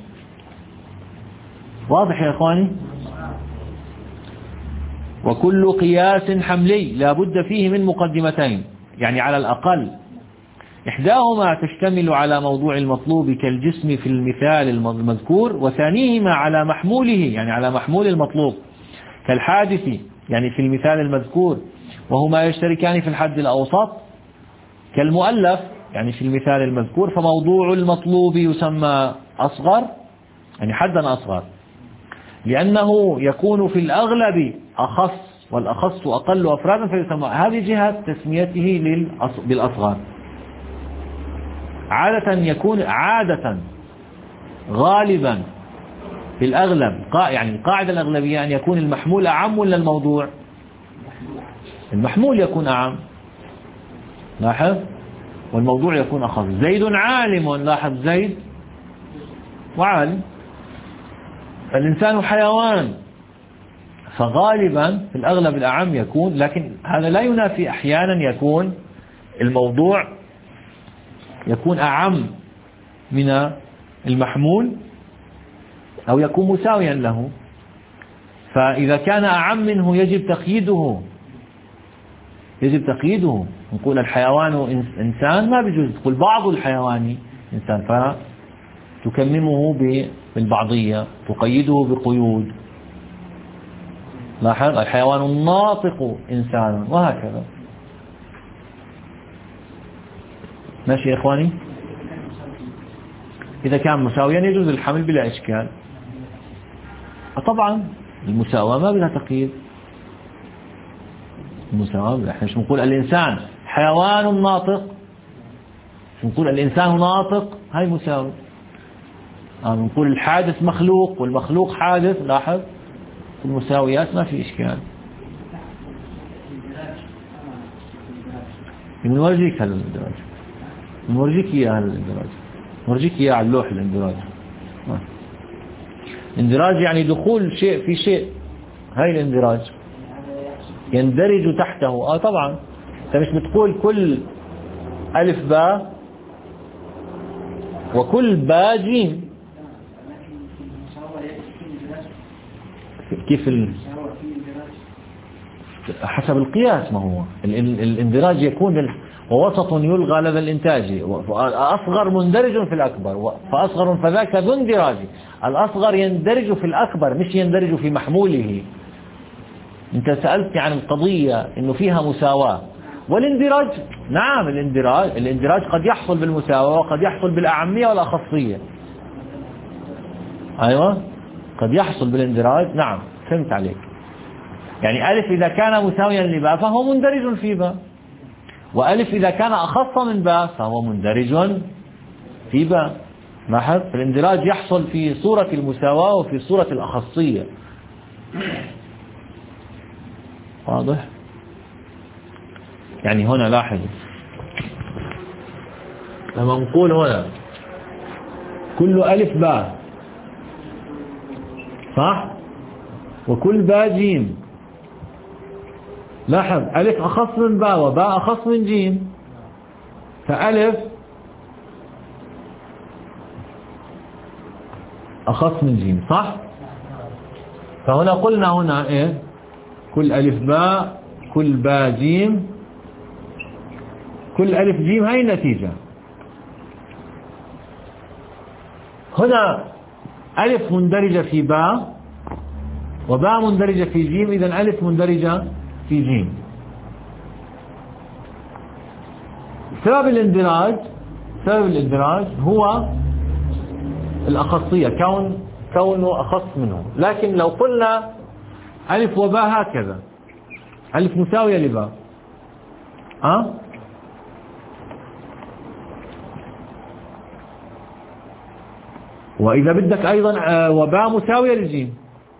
Speaker 1: واضح يا إخواني. وكل قياس حملي لا بد فيه من مقدمتين، يعني على الأقل إحداهما تشتمل على موضوع المطلوب كالجسم في المثال المذكور، وثانيهما على محموله يعني على محمول المطلوب كالحادث يعني في المثال المذكور، وهما يشتركان في الحد الأوسط كالمؤلف يعني في المثال المذكور. فموضوع المطلوب يسمى أصغر يعني حدا أصغر، لأنه يكون في الأغلب أخص، والأخص أقل أفرادا فيسمى. هذه جهة تسميته بالأصغر. عادة يكون عادة غالبا في الأغلب يعني القاعدة الأغلبية أن يكون المحمول أعم ولا الموضوع؟ المحمول يكون أعم، لاحظ، والموضوع يكون أخص. زيد عالم، لاحظ زيد وعالم. الإنسان حيوان، فغالبا في الأغلب الأعم يكون، لكن هذا لا ينافي أحيانا يكون الموضوع يكون أعم من المحمول أو يكون مساويا له. فإذا كان أعم منه يجب تقييده، يجب تقييده. نقول الحيوان إنسان ما بيجوز تقول بعض الحيوان إنسان، فتكممه بالبعضية، تقيده بقيود. لاحظ الحيوان الناطق إنسان، وهكذا. ماشي يا إخواني. إذا كان مساويا يجوز الحمل بلا إشكال. طبعا المساواة ما بلا تقييد، المساواة احنا مش نقول الإنسان حيوان ناطق، مش نقول الإنسان ناطق، هاي مساوي. نقول الحادث مخلوق والمخلوق حادث، لاحظ المساويات ما في إشكال. بنورجيك هذا الاندراج، بنورجيك إياه هذا الاندراج، نورجيك إياه على اللوح الاندراج. اندراج يعني دخول شيء في شيء، هاي الاندراج يندرج تحته. اه طبعا انت مش بتقول كل ألف باء وكل باء جيم، كيف ال... حسب القياس. ما هو الاندراج يكون ال... ووسط يلغى لدى الإنتاج، أصغر مندرج في الأكبر، فأصغر فذاك ذو اندراج. الأصغر يندرج في الأكبر مش يندرج في محموله. أنت سألت عن القضية إنه فيها مساواة، والاندراج نعم الاندراج الاندراج قد يحصل بالمساواة وقد يحصل بالأعمية والأخصية. أيوة قد يحصل بالاندراج. نعم فهمت عليك. يعني ألف إذا كان مساويا لباء فهو مندرج في باء، وألف إذا كان أخص من باء فهو مندرج في باء. لاحظ الاندراج يحصل في صورة المساواة وفي صورة الأخصية. واضح؟ يعني هنا لاحظ لما نقول هنا كل ألف باء صح، وكل باء جيم. لاحظ ألف أخص من باء وباء أخص من جيم، فألف أخص من جيم صح. فهنا قلنا هنا إيه؟ كل ألف باء كل باء جيم كل ألف جيم، هاي النتيجة. هنا ألف مندرجة في باء وباء مندرجة في جيم، إذن ألف مندرجة في جيم. سبب الاندراج سبب الاندراج هو الأخصية، كون كونه أخص منه. لكن لو قلنا ألف وباء هكذا، ألف مساوية لباء أه؟ وإذا بدك أيضا وباء مساوية للجيم.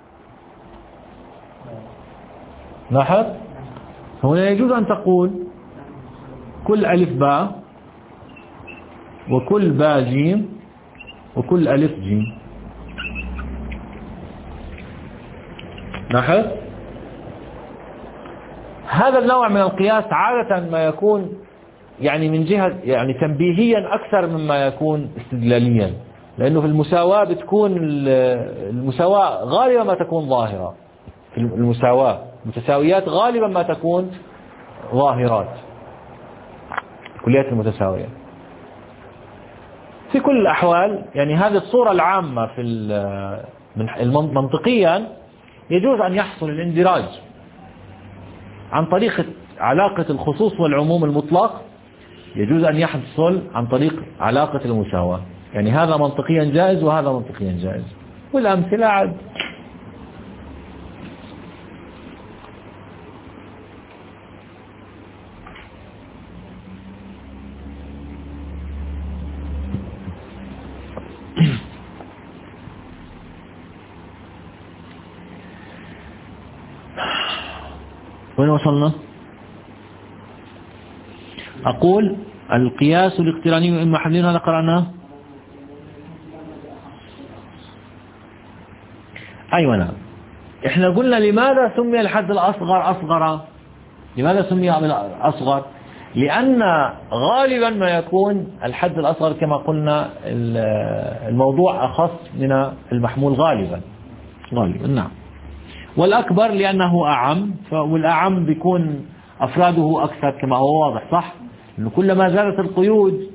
Speaker 1: لاحظ هنا يجوز أن تقول كل ألف باء وكل باء جيم وكل ألف جيم. لاحظ هذا النوع من القياس عادة ما يكون يعني من جهة يعني تنبيهيا أكثر مما يكون استدلاليا، لأنه في المساواة بتكون المساواة غالبا ما تكون ظاهرة. في المساواة المتساويات غالبا ما تكون ظاهرات، الكليات المتساوية. في كل الأحوال يعني هذه الصورة العامة في منطقيا يجوز أن يحصل الاندراج عن طريق علاقة الخصوص والعموم المطلق، يجوز أن يحصل عن طريق علاقة المساواة. يعني هذا منطقيا جائز وهذا منطقيا جائز، والأمثلة عد. وين وصلنا؟ أقول القياس الاقتراني إما حلين، هذا قرأناه. أيوة نعم. إحنا قلنا لماذا سمي الحد الأصغر أصغر؟ لماذا سمي أصغر؟ لأن غالبا ما يكون الحد الأصغر كما قلنا الموضوع أخص من المحمول غالبا غالبا نعم. والأكبر لأنه أعم، والأعم بيكون أفراده أكثر كما هو واضح صح؟ إنه كلما زادت القيود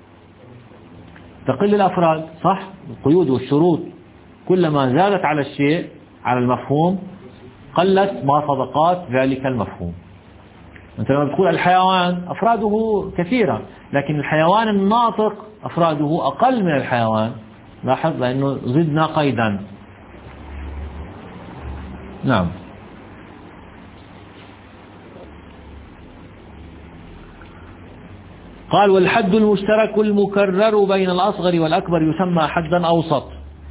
Speaker 1: تقل الأفراد صح؟ القيود والشروط كلما زادت على الشيء على المفهوم قلت ما صدقات ذلك المفهوم. أنت لما تقول الحيوان أفراده كثيرة، لكن الحيوان الناطق أفراده أقل من الحيوان. لاحظ لأنه زدنا قيدا. نعم. قال والحد المشترك المكرر بين الأصغر والأكبر يسمى حدا أوسط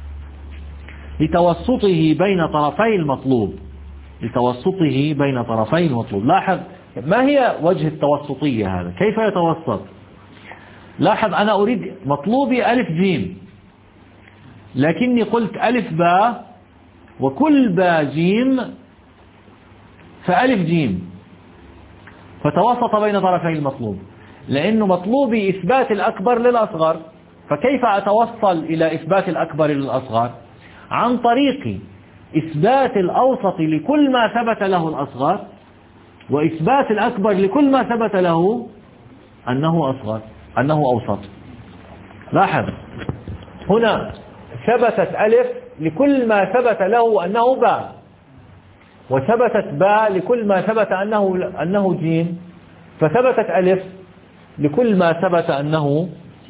Speaker 1: لتوسطه بين طرفي المطلوب لتوسطه بين طرفي المطلوب. لاحظ ما هي وجه التوسطية هذا؟ كيف يتوسط؟ لاحظ أنا أريد مطلوبي ألف جيم، لكني قلت ألف باء وكل باء جيم فألف جيم، فتوسط بين طرفي المطلوب، لأنه مطلوبي إثبات الأكبر للأصغر. فكيف أتوصل إلى إثبات الأكبر للأصغر؟ عن طريق إثبات الأوسط لكل ما ثبت له الأصغر، وإثبات الأكبر لكل ما ثبت له أنه أصغر أنه أوسط. لاحظ هنا ثبتت ألف لكل ما ثبت له أنه باء، وثبتت باء لكل ما ثبت أنه أنه جيم. فثبتت ألف لكل ما ثبت أنه،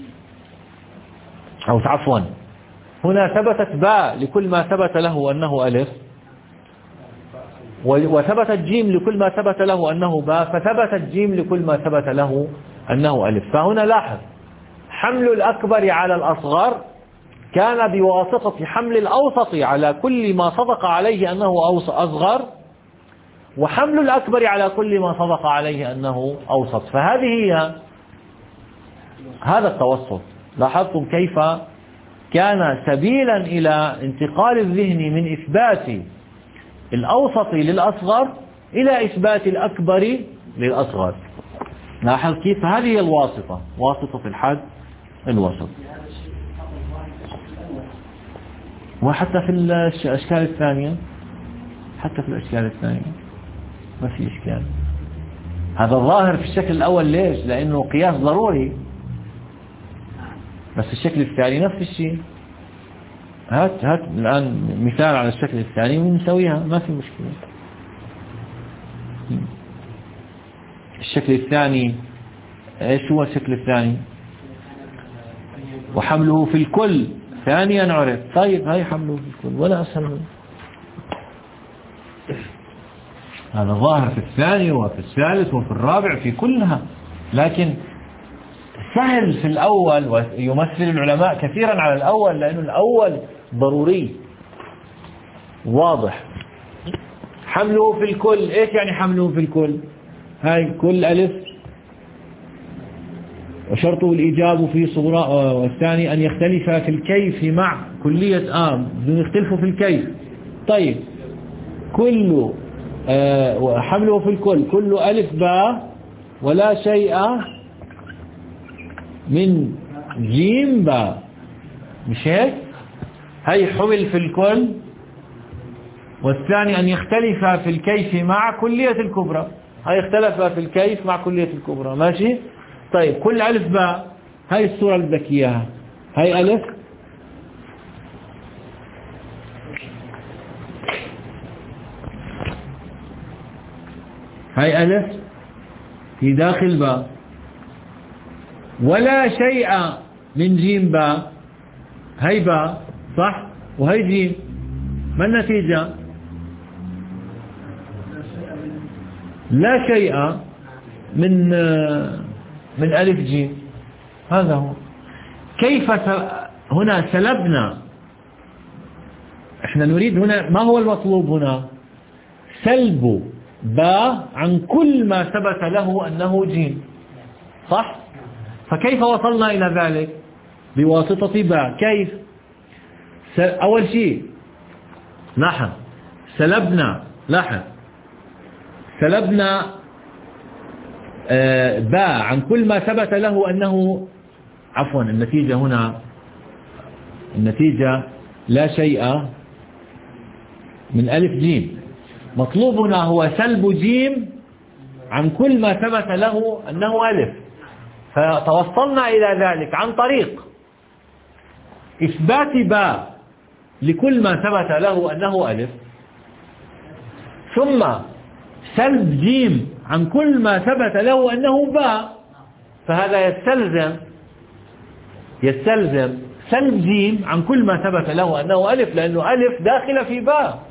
Speaker 1: أو عفوا هنا ثبتت باء لكل ما ثبت له أنه ألف، وثبتت جيم لكل ما ثبت له أنه باء، فثبتت جيم لكل ما ثبت له أنه ألف. فهنا لاحظ حمل الأكبر على الأصغر كان بواسطة حمل الأوسط على كل ما صدق عليه أنه أصغر، وحمل الأكبر على كل ما صدق عليه أنه أوسط. فهذه هي هذا التوسط. لاحظتم كيف كان سبيلا إلى انتقال الذهن من إثبات الأوسط للأصغر إلى إثبات الأكبر للأصغر. لاحظ كيف هذه هي الواسطة، واسطة الحد الوسط. وحتى في الأشكال الثانية، حتى في الأشكال الثانية ما في إشكال. هذا الظاهر في الشكل الأول. ليش؟ لأنه قياس ضروري. بس الشكل الثاني نفس الشيء. هات هات الآن مثال على الشكل الثاني ونسويها، ما في مشكلة. الشكل الثاني ايش هو الشكل الثاني؟ وحمله في الكل ثانيا عرف. طيب هاي حمله في الكل ولا أسهل منه. هذا ظاهر في الثاني وفي الثالث وفي الرابع في كلها، لكن سهل في الأول، ويمثل العلماء كثيرا على الأول لأنه الأول ضروري واضح. حمله في الكل، ايش يعني حمله في الكل؟ هاي كل ألف وشرطه الإيجاب في صغرى، والثاني أن يختلف في الكيف مع كلية آم بدون يختلفوا في الكيف. طيب كل آه حمله في الكل كل ألف باء ولا شيء من جيم باء، مش هيك؟ هي حمل في الكل، والثاني أن يختلف في الكيف مع كلية الكبرى. هي اختلف في الكيف مع كلية الكبرى، ماشي؟ طيب كل ألف باء، هاي الصورة اللي بدك إياها. هاي ألف هاي ألف في داخل باء ولا شيء من جيم باء. هاي باء صح وهي جيم، ما النتيجة؟ لا شيء من من ألف جيم. هذا هو. كيف هنا سلبنا؟ احنا نريد هنا، ما هو المطلوب هنا؟ سلب باء عن كل ما ثبت له أنه جيم، صح؟ فكيف وصلنا إلى ذلك؟ بواسطة باء. كيف؟ أول شيء لاحظ سلبنا، لاحظ سلبنا باء عن كل ما ثبت له أنه، عفوا النتيجة هنا، النتيجة لا شيء من ألف جيم. مطلوبنا هو سلب جيم عن كل ما ثبت له أنه ألف. فتوصلنا إلى ذلك عن طريق إثبات باء لكل ما ثبت له أنه ألف، ثم سلب جيم عن كل ما ثبت له أنه باء. فهذا يستلزم يستلزم سلب جيم عن كل ما ثبت له أنه ألف، لأنه ألف داخل في باء.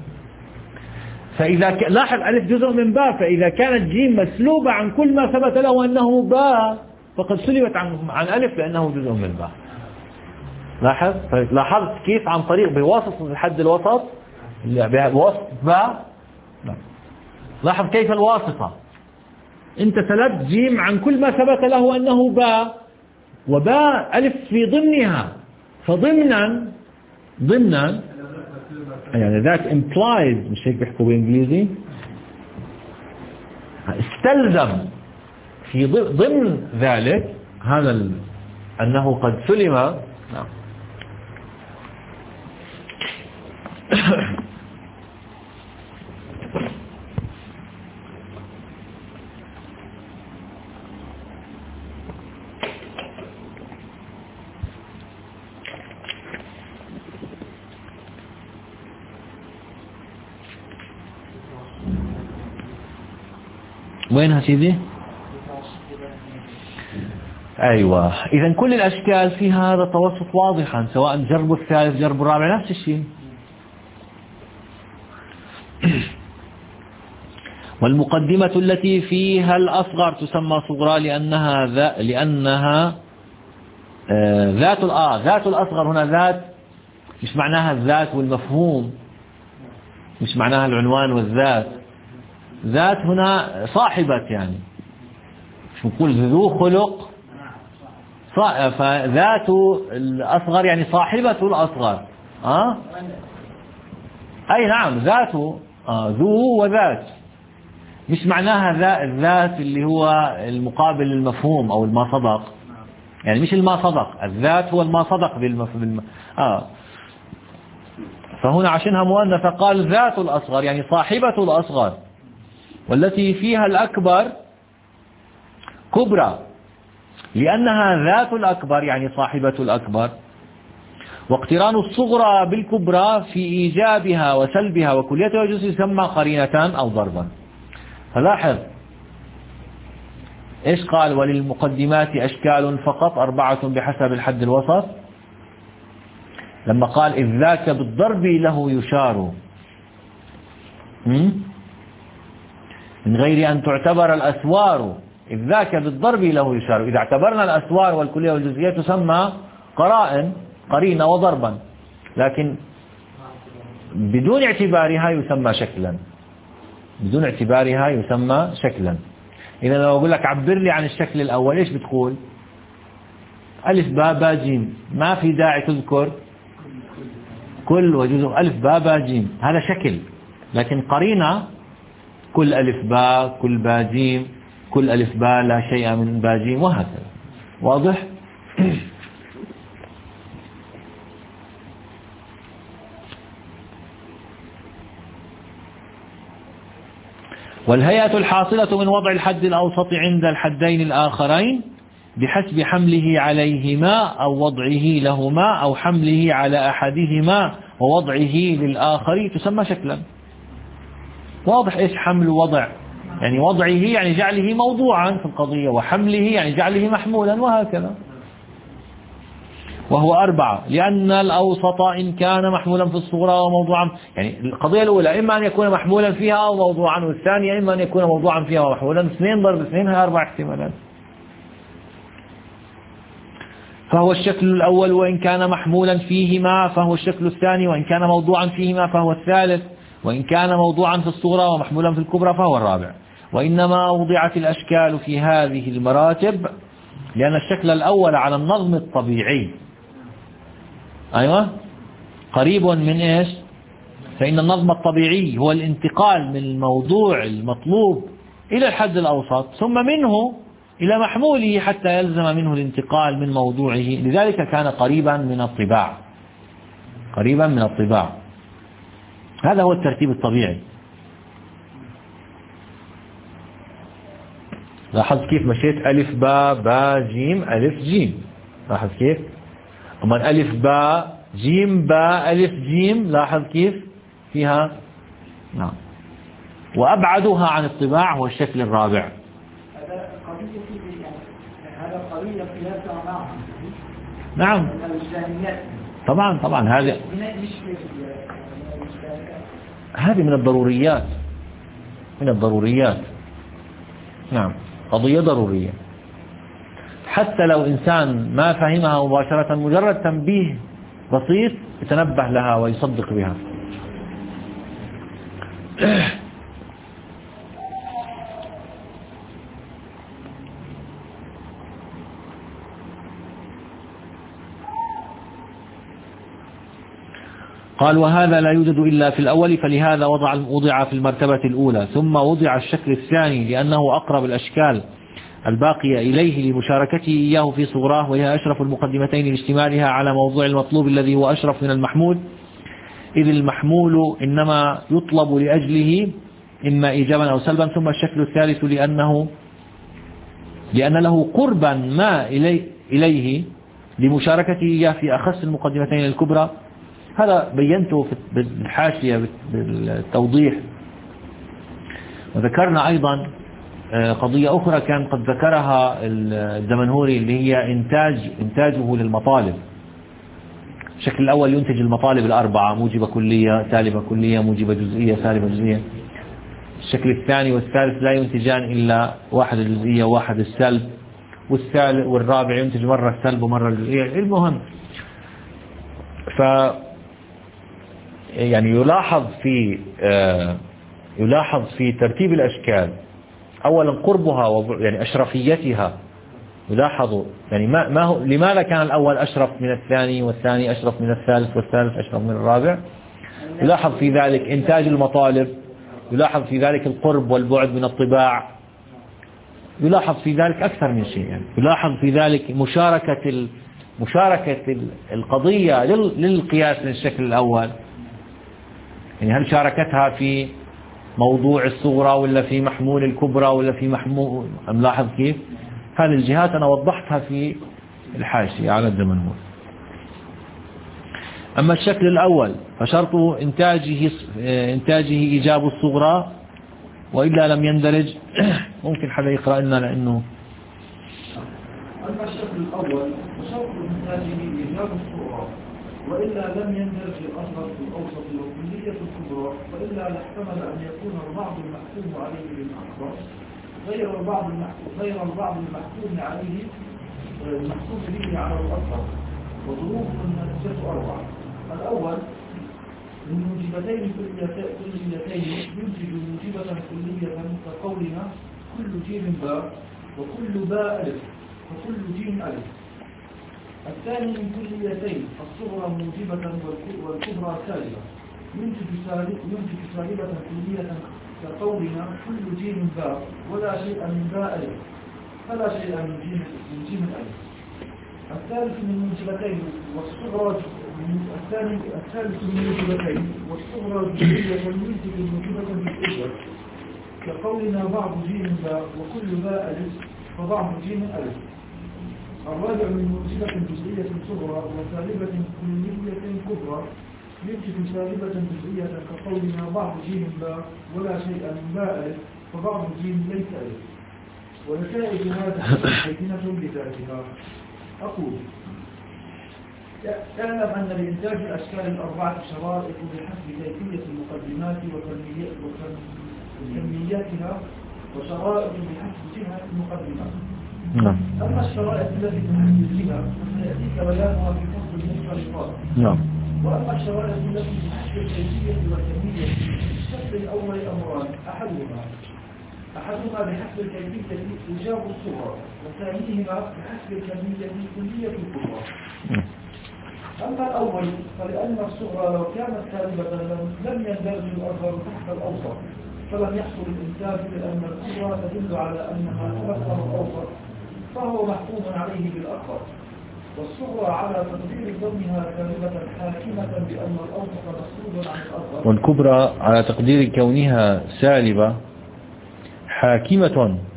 Speaker 1: فإذا ك... لاحظ ألف جزء من باء، فإذا كانت جيم مسلوبة عن كل ما ثبت له أنه باء فقد سلبت عن, عن ألف لأنه جزء من باء. لاحظ لاحظت كيف؟ عن طريق بواسطة الحد الوسط، بواسطة باء. لاحظ كيف الواسطة. انت سلبت جيم عن كل ما ثبت له أنه باء، وباء ألف في ضمنها، فضمنا ضمنا يعني that implies، مش هيك بيحكوا بالإنجليزي، استلزم في ضمن ذلك هذا ال... أنه قد سلم. نعم. وينها سيدي؟ أيوة. إذا كل الأشكال فيها هذا التوسط واضحا، سواء جرب الثالث جرب الرابع نفس الشيء. والمقدمة التي فيها الأصغر تسمى صغرى لأنها ذا لأنها آه ذات الآ ذات الأصغر هنا ذات، مش معناها الذات والمفهوم، مش معناها العنوان والذات، ذات هنا صاحبة، يعني شو نقول ذو خلق، فذات الأصغر يعني صاحبة الأصغر. أه؟ أي نعم ذاته آه ذو وذات، مش معناها الذات اللي هو المقابل للمفهوم أو الما صدق، يعني مش الما صدق، الذات هو الما صدق بالمفهوم. آه فهنا عشانها مؤنثة قال ذات الأصغر يعني صاحبة الأصغر، والتي فيها الأكبر كبرى لأنها ذات الأكبر يعني صاحبة الأكبر. واقتران الصغرى بالكبرى في إيجابها وسلبها وكليتها وجزء يسمى قرينة أو ضربا. فلاحظ إيش قال؟ وللمقدمات أشكال فقط أربعة بحسب الحد الوسط. لما قال إذ ذاك بالضرب له يشار من غير أن تعتبر الأسوار، إذ ذاك بالضرب له يشار، إذا اعتبرنا الأسوار والكلية والجزئية تسمى قرائن قرينة وضربا، لكن بدون اعتبارها يسمى شكلا، بدون اعتبارها يسمى شكلا. إذا لو أقول لك عبر لي عن الشكل الأول إيش بتقول؟ ألف باء باء جيم، ما في داعي تذكر كل وجزء ألف باء باء جيم، هذا شكل. لكن قرينة كل ألف باء كل باء جيم كل ألف باء لا شيء من باء جيم وهكذا. واضح؟ والهيئة الحاصلة من وضع الحد الأوسط عند الحدين الآخرين بحسب حمله عليهما أو وضعه لهما أو حمله على أحدهما ووضعه للآخر تسمى شكلا. واضح إيش حمل ووضع؟ يعني وضعه يعني جعله موضوعا في القضية، وحمله يعني جعله محمولا وهكذا. وهو أربعة، لأن الأوسط إن كان محمولا في الصغرى وموضوعا، يعني القضية الأولى إما أن يكون محمولا فيها أو موضوعا، والثانية إما أن يكون موضوعا فيها ومحمولا. اثنين ضرب اثنين هي أربع احتمالات. فهو الشكل الأول وإن كان محمولا فيهما فهو الشكل الثاني، وإن كان موضوعا فيهما فهو الثالث، وإن كان موضوعا في الصغرى ومحمولا في الكبرى فهو الرابع. وإنما وضعت الأشكال في هذه المراتب لأن الشكل الأول على النظم الطبيعي أيوة قريب من إيش؟ فإن النظم الطبيعي هو الانتقال من الموضوع المطلوب إلى الحد الأوسط ثم منه إلى محموله حتى يلزم منه الانتقال من موضوعه، لذلك كان قريبا من الطباع، قريبا من الطباع. هذا هو الترتيب الطبيعي. لاحظ كيف مشيت ألف باء باء جيم ألف جيم، لاحظ كيف؟ أما ألف باء جيم باء ألف جيم، لاحظ كيف فيها نعم. وأبعدها عن الطباع هو الشكل الرابع.
Speaker 2: هذا قضية هذا قضية قياسها معه.
Speaker 1: نعم طبعا طبعا هذه هذه من الضروريات، من الضروريات نعم، قضية ضرورية. حتى لو إنسان ما فهمها مباشرة مجرد تنبيه بسيط يتنبه لها ويصدق بها. قال وهذا لا يوجد إلا في الأول، فلهذا وضع وضع في المرتبة الأولى، ثم وضع الشكل الثاني لأنه أقرب الأشكال الباقية إليه لمشاركته إياه في صغراه، وهي أشرف المقدمتين لاشتمالها على موضوع المطلوب الذي هو أشرف من المحمول، إذ المحمول إنما يطلب لأجله إما إيجابا أو سلبا. ثم الشكل الثالث لأنه لأن له قربا ما إليه, إليه لمشاركته إياه في أخص المقدمتين الكبرى. هذا بينته في الحاشية بالتوضيح. وذكرنا أيضا قضية أخرى كان قد ذكرها الدمنهوري اللي هي إنتاج إنتاجه للمطالب. الشكل الأول ينتج المطالب الأربعة: موجبة كلية، سالبة كلية، موجبة جزئية، سالبة جزئية. الشكل الثاني والثالث لا ينتجان إلا واحد الجزئية وواحد السلب، والثالث والرابع ينتج مرة السلب ومرة الجزئية. المهم ف يعني يلاحظ في يلاحظ في ترتيب الأشكال أولا قربها يعني أشرفيتها. يلاحظوا يعني ما ما هو لماذا كان الأول أشرف من الثاني، والثاني أشرف من الثالث، والثالث أشرف من الرابع. يلاحظ في ذلك إنتاج المطالب، يلاحظ في ذلك القرب والبعد من الطباع، يلاحظ في ذلك أكثر من شيء. يعني يلاحظ في ذلك مشاركة مشاركة القضية للقياس للشكل الأول. يعني هل شاركتها في موضوع الصغرى ولا في محمول الكبرى ولا في محمول؟ ملاحظ كيف هذه الجهات أنا وضحتها في الحاشية على الدمنهور. أما الشكل الأول فشرط إنتاجه إنتاجه إيجاب الصغرى وإلا لم يندرج. ممكن حدا يقرأ لنا لأنه
Speaker 3: أما الشكل الأول فشرط إنتاجه إيجاب الصغرى وإلا لم يندرج الأصغر في الأوسط وكلية الكبرى، وإلا لاحتمل أن يكون البعض المحكوم عليه بالأكبر غير البعض المحكوم غير البعض المحكوم عليه المحكوم به على الأصغر. وظروف النتيجة أربعة: الأول من موجبتين كليتين ينتج موجبة كلية كقولنا كل جيم باء وكل باء ألف وكل جيم ألف. الثاني من كليتين الصغرى موجبة والكبرى سالبة ينتج سالبة كلية كقولنا كل جيم باء ولا شيء من باء ألف فلا شيء من جيم من جيم ألف. الثالث من موجبتين والصغرى الثاني الثالث من موجبتين والصغرى جزئية ينتج موجبة بالكبرى كقولنا بعض جيم باء وكل باء ألف فبعض جيم ألف. الرابع من موجبة جزئية صغرى وسالبة كلية كبرى ينتج سالبة جزئية كقولنا بعض جيم باء ولا شيء من باء ألف فبعض جيم ليس ألف. ونتائج هذا بينة بذاتها. أقول اعلم أن لإنتاج الأشكال الأربعة شرائط بحسب كيفية المقدمات وكمياتها وشرائط بحسب جهة المقدمات.
Speaker 1: نعم.
Speaker 3: أما الشرائط التي تحدد الجهة فسيأتيك بيانها في فصل المنفرطات.
Speaker 1: نعم.
Speaker 3: وأما الشرائط التي تحدد الكيفية والكمية الشكل الأول أمران: أحدهما أحدهما بحسب الكيفية إيجاب الصغرى، وثانيهما بحسب الكمية كلية الكبرى. أما الأول فلأن الصغرى لو كانت سالبة لم يندرج الأصغر تحت الأوسط فلم يحصل الإنتاج، لأن الكبرى تدل على أنها تمثل الأوسط فهو محكوم عليه بالأكبر. والصغرى على تقدير ضمنها سالبة حاكمة بأن الأوسط مسلوب عن الأصغر،
Speaker 1: والكبرى على تقدير كونها سالبة حاكمة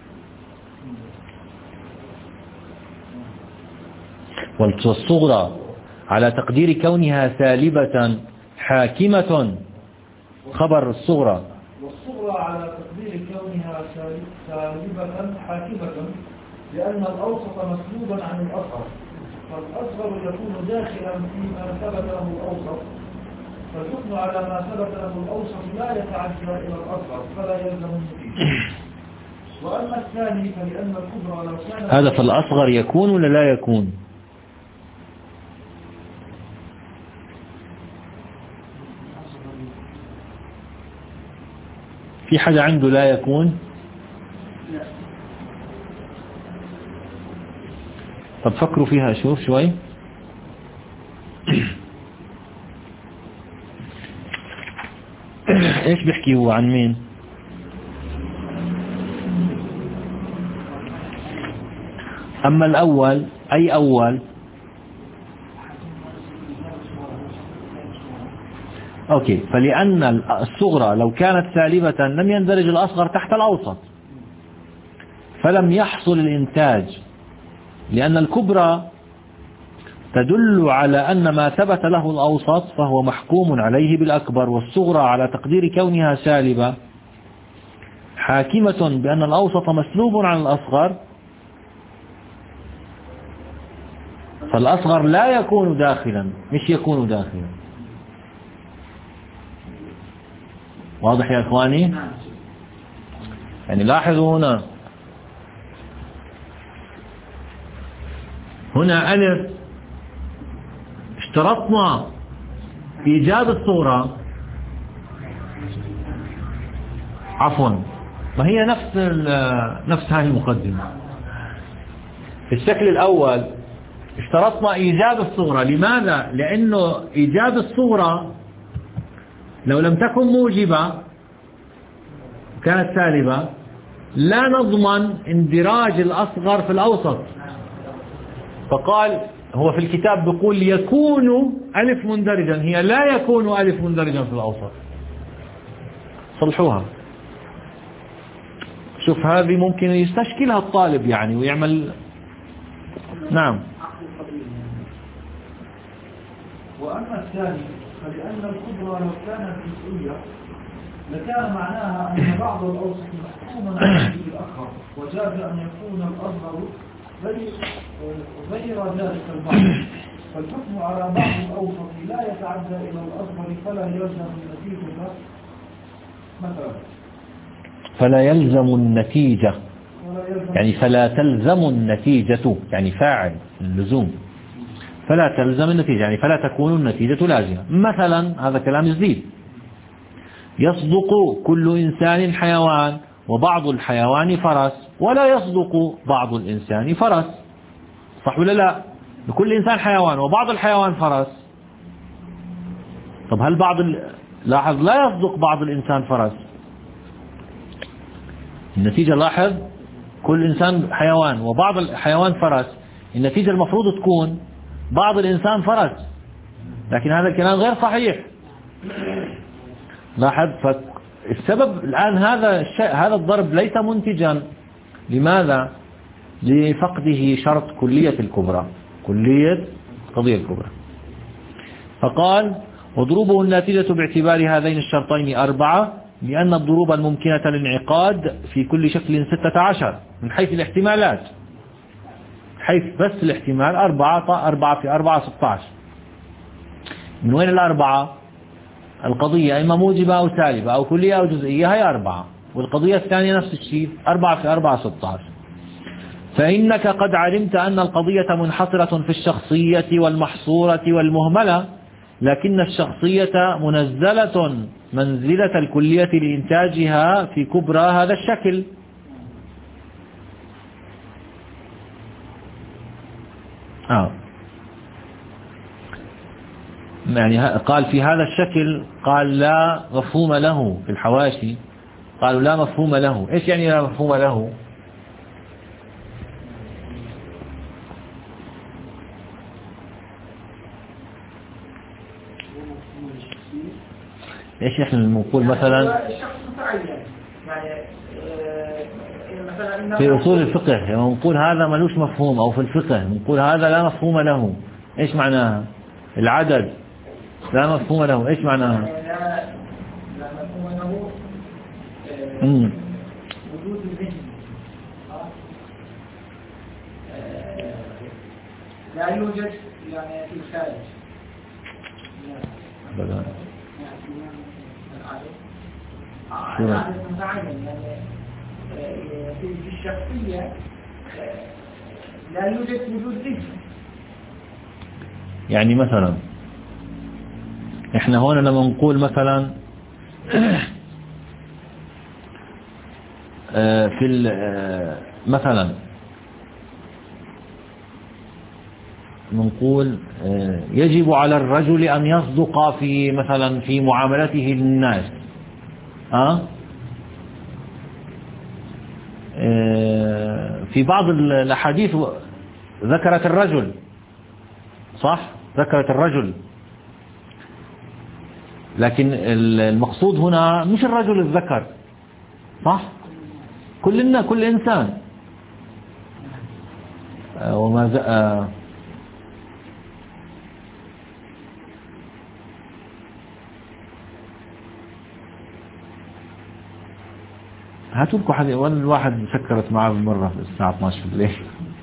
Speaker 1: والصغرى على تقدير كونها سالبة حاكمة خبر الصغرى.
Speaker 3: والصغرى على تقدير كونها سالبة حاكمة لأن الأوسط مسلوبا عن الأصغر، فالأصغر يكون داخلا فيما ثبت له الأوسط، فالحكم على ما ثبت له الأوسط لا يتعدى إلى الأصغر فلا يلزم النتيجة. وأما الثاني فلأن الكبرى لو كان
Speaker 1: هذا فالأصغر يكون ولا لا يكون؟ في حدا عنده لا يكون؟ طب فكروا فيها شوف شوي. ايش بيحكي هو عن مين؟ أما الأول أي أول؟ أوكي، فلأن الصغرى لو كانت سالبة لم يندرج الأصغر تحت الأوسط فلم يحصل الإنتاج، لأن الكبرى تدل على أن ما ثبت له الأوسط فهو محكوم عليه بالأكبر، والصغرى على تقدير كونها سالبة حاكمة بأن الأوسط مسلوب عن الأصغر، فالأصغر لا يكون داخلا، مش يكون داخلا. واضح يا إخواني؟ يعني لاحظوا هنا هنا ألف اشترطنا إيجاد الصورة، عفوا ما هي نفس نفس هذه المقدمة. في الشكل الأول اشترطنا إيجاد الصورة. لماذا؟ لأنه إيجاد الصورة لو لم تكن موجبة كانت سالبة لا نضمن اندراج الأصغر في الأوسط. فقال هو في الكتاب بيقول يكون ألف مندرجا، هي لا يكون ألف مندرجا في الأوسط. صلحوها. شوف هذه ممكن يستشكلها الطالب يعني ويعمل. نعم.
Speaker 3: وأما الثاني فلأن الكبرى لو كانت جزئية لكان معناها أن بعض الأوسط محكوما عليه بالأخر، وجاز أن يكون الأصغر غير ذلك البعض، فالحكم على بعض الأوسط لا يتعدى إلى الأصغر فلا يلزم النتيجة مثلا
Speaker 1: فلا يلزم النتيجة يعني فلا تلزم النتيجة يعني فاعل اللزوم، فلا تلزم النتيجة يعني فلا تكون النتيجة لازمة. مثلا هذا كلام جديد، يصدق كل إنسان حيوان وبعض الحيوان فرس، ولا يصدق بعض الإنسان فرس. صح ولا لا؟ لكل إنسان حيوان وبعض الحيوان فرس. طب هل بعض ال... لاحظ لا يصدق بعض الإنسان فرس. النتيجة لاحظ كل إنسان حيوان وبعض الحيوان فرس، النتيجة المفروض تكون بعض الإنسان فرس، لكن هذا الكلام غير صحيح. لاحظ فالسبب الآن هذا الشيء هذا الضرب ليس منتجا. لماذا؟ لفقده شرط كلية الكبرى، كلية القضية الكبرى. فقال وضروبه الناتجة باعتبار هذين الشرطين أربعة، لأن الضروب الممكنة للانعقاد في كل شكل ستة عشر من حيث الاحتمالات، حيث بس الاحتمال أربعة أربعة في أربعة ستة عشر. من وين الأربعة؟ القضية إما موجبة أو سالبة أو كلية أو جزئية، هي أربعة، والقضية الثانية نفس الشيء أربعة في أربعة ستة عشر. فإنك قد علمت أن القضية منحصرة في الشخصية والمحصورة والمهملة، لكن الشخصية منزلة منزلة الكلية لإنتاجها في كبرى هذا الشكل. آه. يعني قال في هذا الشكل، قال لا مفهوم له. في الحواشي قالوا لا مفهوم له. إيش يعني لا مفهوم له؟ إيش نحن نقول مثلا في أصول الفقه لما نقول هذا ملوش مفهوم، أو في الفقه نقول هذا لا مفهوم له، إيش معناها؟ العدد لا مفهوم له، إيش معناها؟
Speaker 2: لا مفهوم له
Speaker 1: امم
Speaker 2: وجود الذهن، لا يوجد يعني في الخارج.
Speaker 1: بدأ
Speaker 2: العدد متعين يعني في الشخصية لا يوجد وجود ذهن.
Speaker 1: يعني مثلا احنا هون لما نقول مثلا في مثلا نقول يجب على الرجل أن يصدق في مثلا في معاملته للناس. أه؟ في بعض الأحاديث ذكرت الرجل، صح؟ ذكرت الرجل، لكن المقصود هنا مش الرجل الذكر، صح؟ كلنا كل إنسان. وما ز... هاتوا لكم حد الواحد سكرت معه مرة في الساعة اثني عشر بالليل.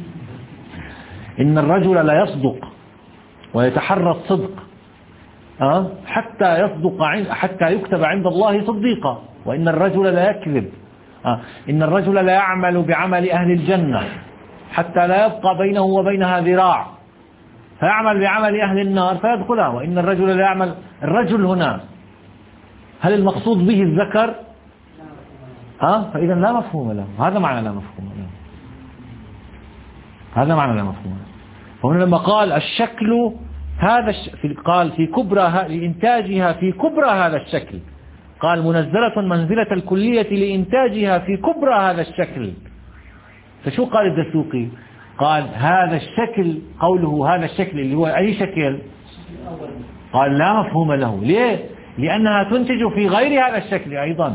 Speaker 1: إن الرجل لا يصدق ويتحرى الصدق أه؟ حتى يصدق عند حتى يكتب عند الله صديقا، وإن الرجل لا يكذب أه؟ إن الرجل لا يعمل بعمل أهل الجنة حتى لا يبقى بينه وبينها ذراع فيعمل بعمل أهل النار فيدخلها، وإن الرجل لا يعمل. الرجل هنا هل المقصود به الذكر؟ أه؟ فإذا لا مفهوم له، هذا معنى لا مفهوم له، هذا معنى لا مفهوم له. فهنا لما قال الشكل هذا الش... في قال في كبرى ه... لإنتاجها في كبرى هذا الشكل، قال منزلة منزلة الكلية لإنتاجها في كبرى هذا الشكل. فشو قال الدسوقي؟ قال هذا الشكل، قوله هذا الشكل اللي هو أي شكل؟ قال لا مفهوم له. ليه؟ لأنها تنتج في غير هذا الشكل أيضا.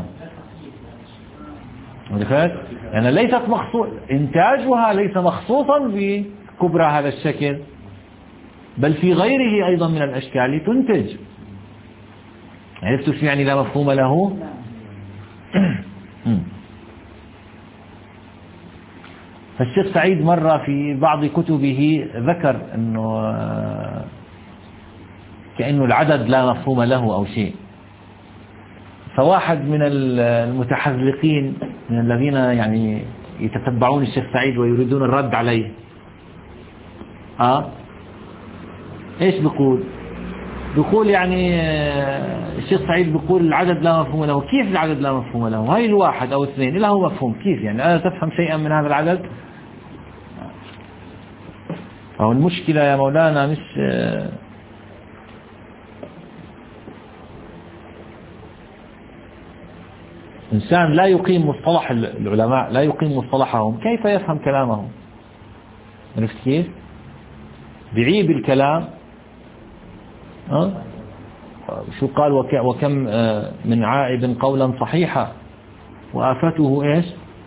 Speaker 1: يعني ليست مخصوص، إنتاجها ليس مخصوصا بكبرى هذا الشكل، بل في غيره أيضا من الأشكال تنتج. عرفتوا شو يعني لا مفهوم له؟ فالشيخ سعيد مرة في بعض كتبه ذكر أنه كأنه العدد لا مفهوم له أو شيء، فواحد من المتحذلقين من الذين يعني يتتبعون الشيخ سعيد ويريدون الرد عليه آه ايش بيقول؟ بيقول يعني الشيخ سعيد بيقول العدد لا مفهوم له. كيف العدد لا مفهوم له؟ هاي الواحد او اثنين له مفهوم، كيف يعني؟ ألا تفهم شيئا من هذا العدد؟ فهو المشكلة يا مولانا مش إنسان لا يقيم مصطلح العلماء، لا يقيم مصطلحهم، كيف يفهم كلامهم؟ عرفت كيف؟ بعيب الكلام أه؟ شو قال؟ وك وكم من عائب قولا صحيحا وآفته إيش؟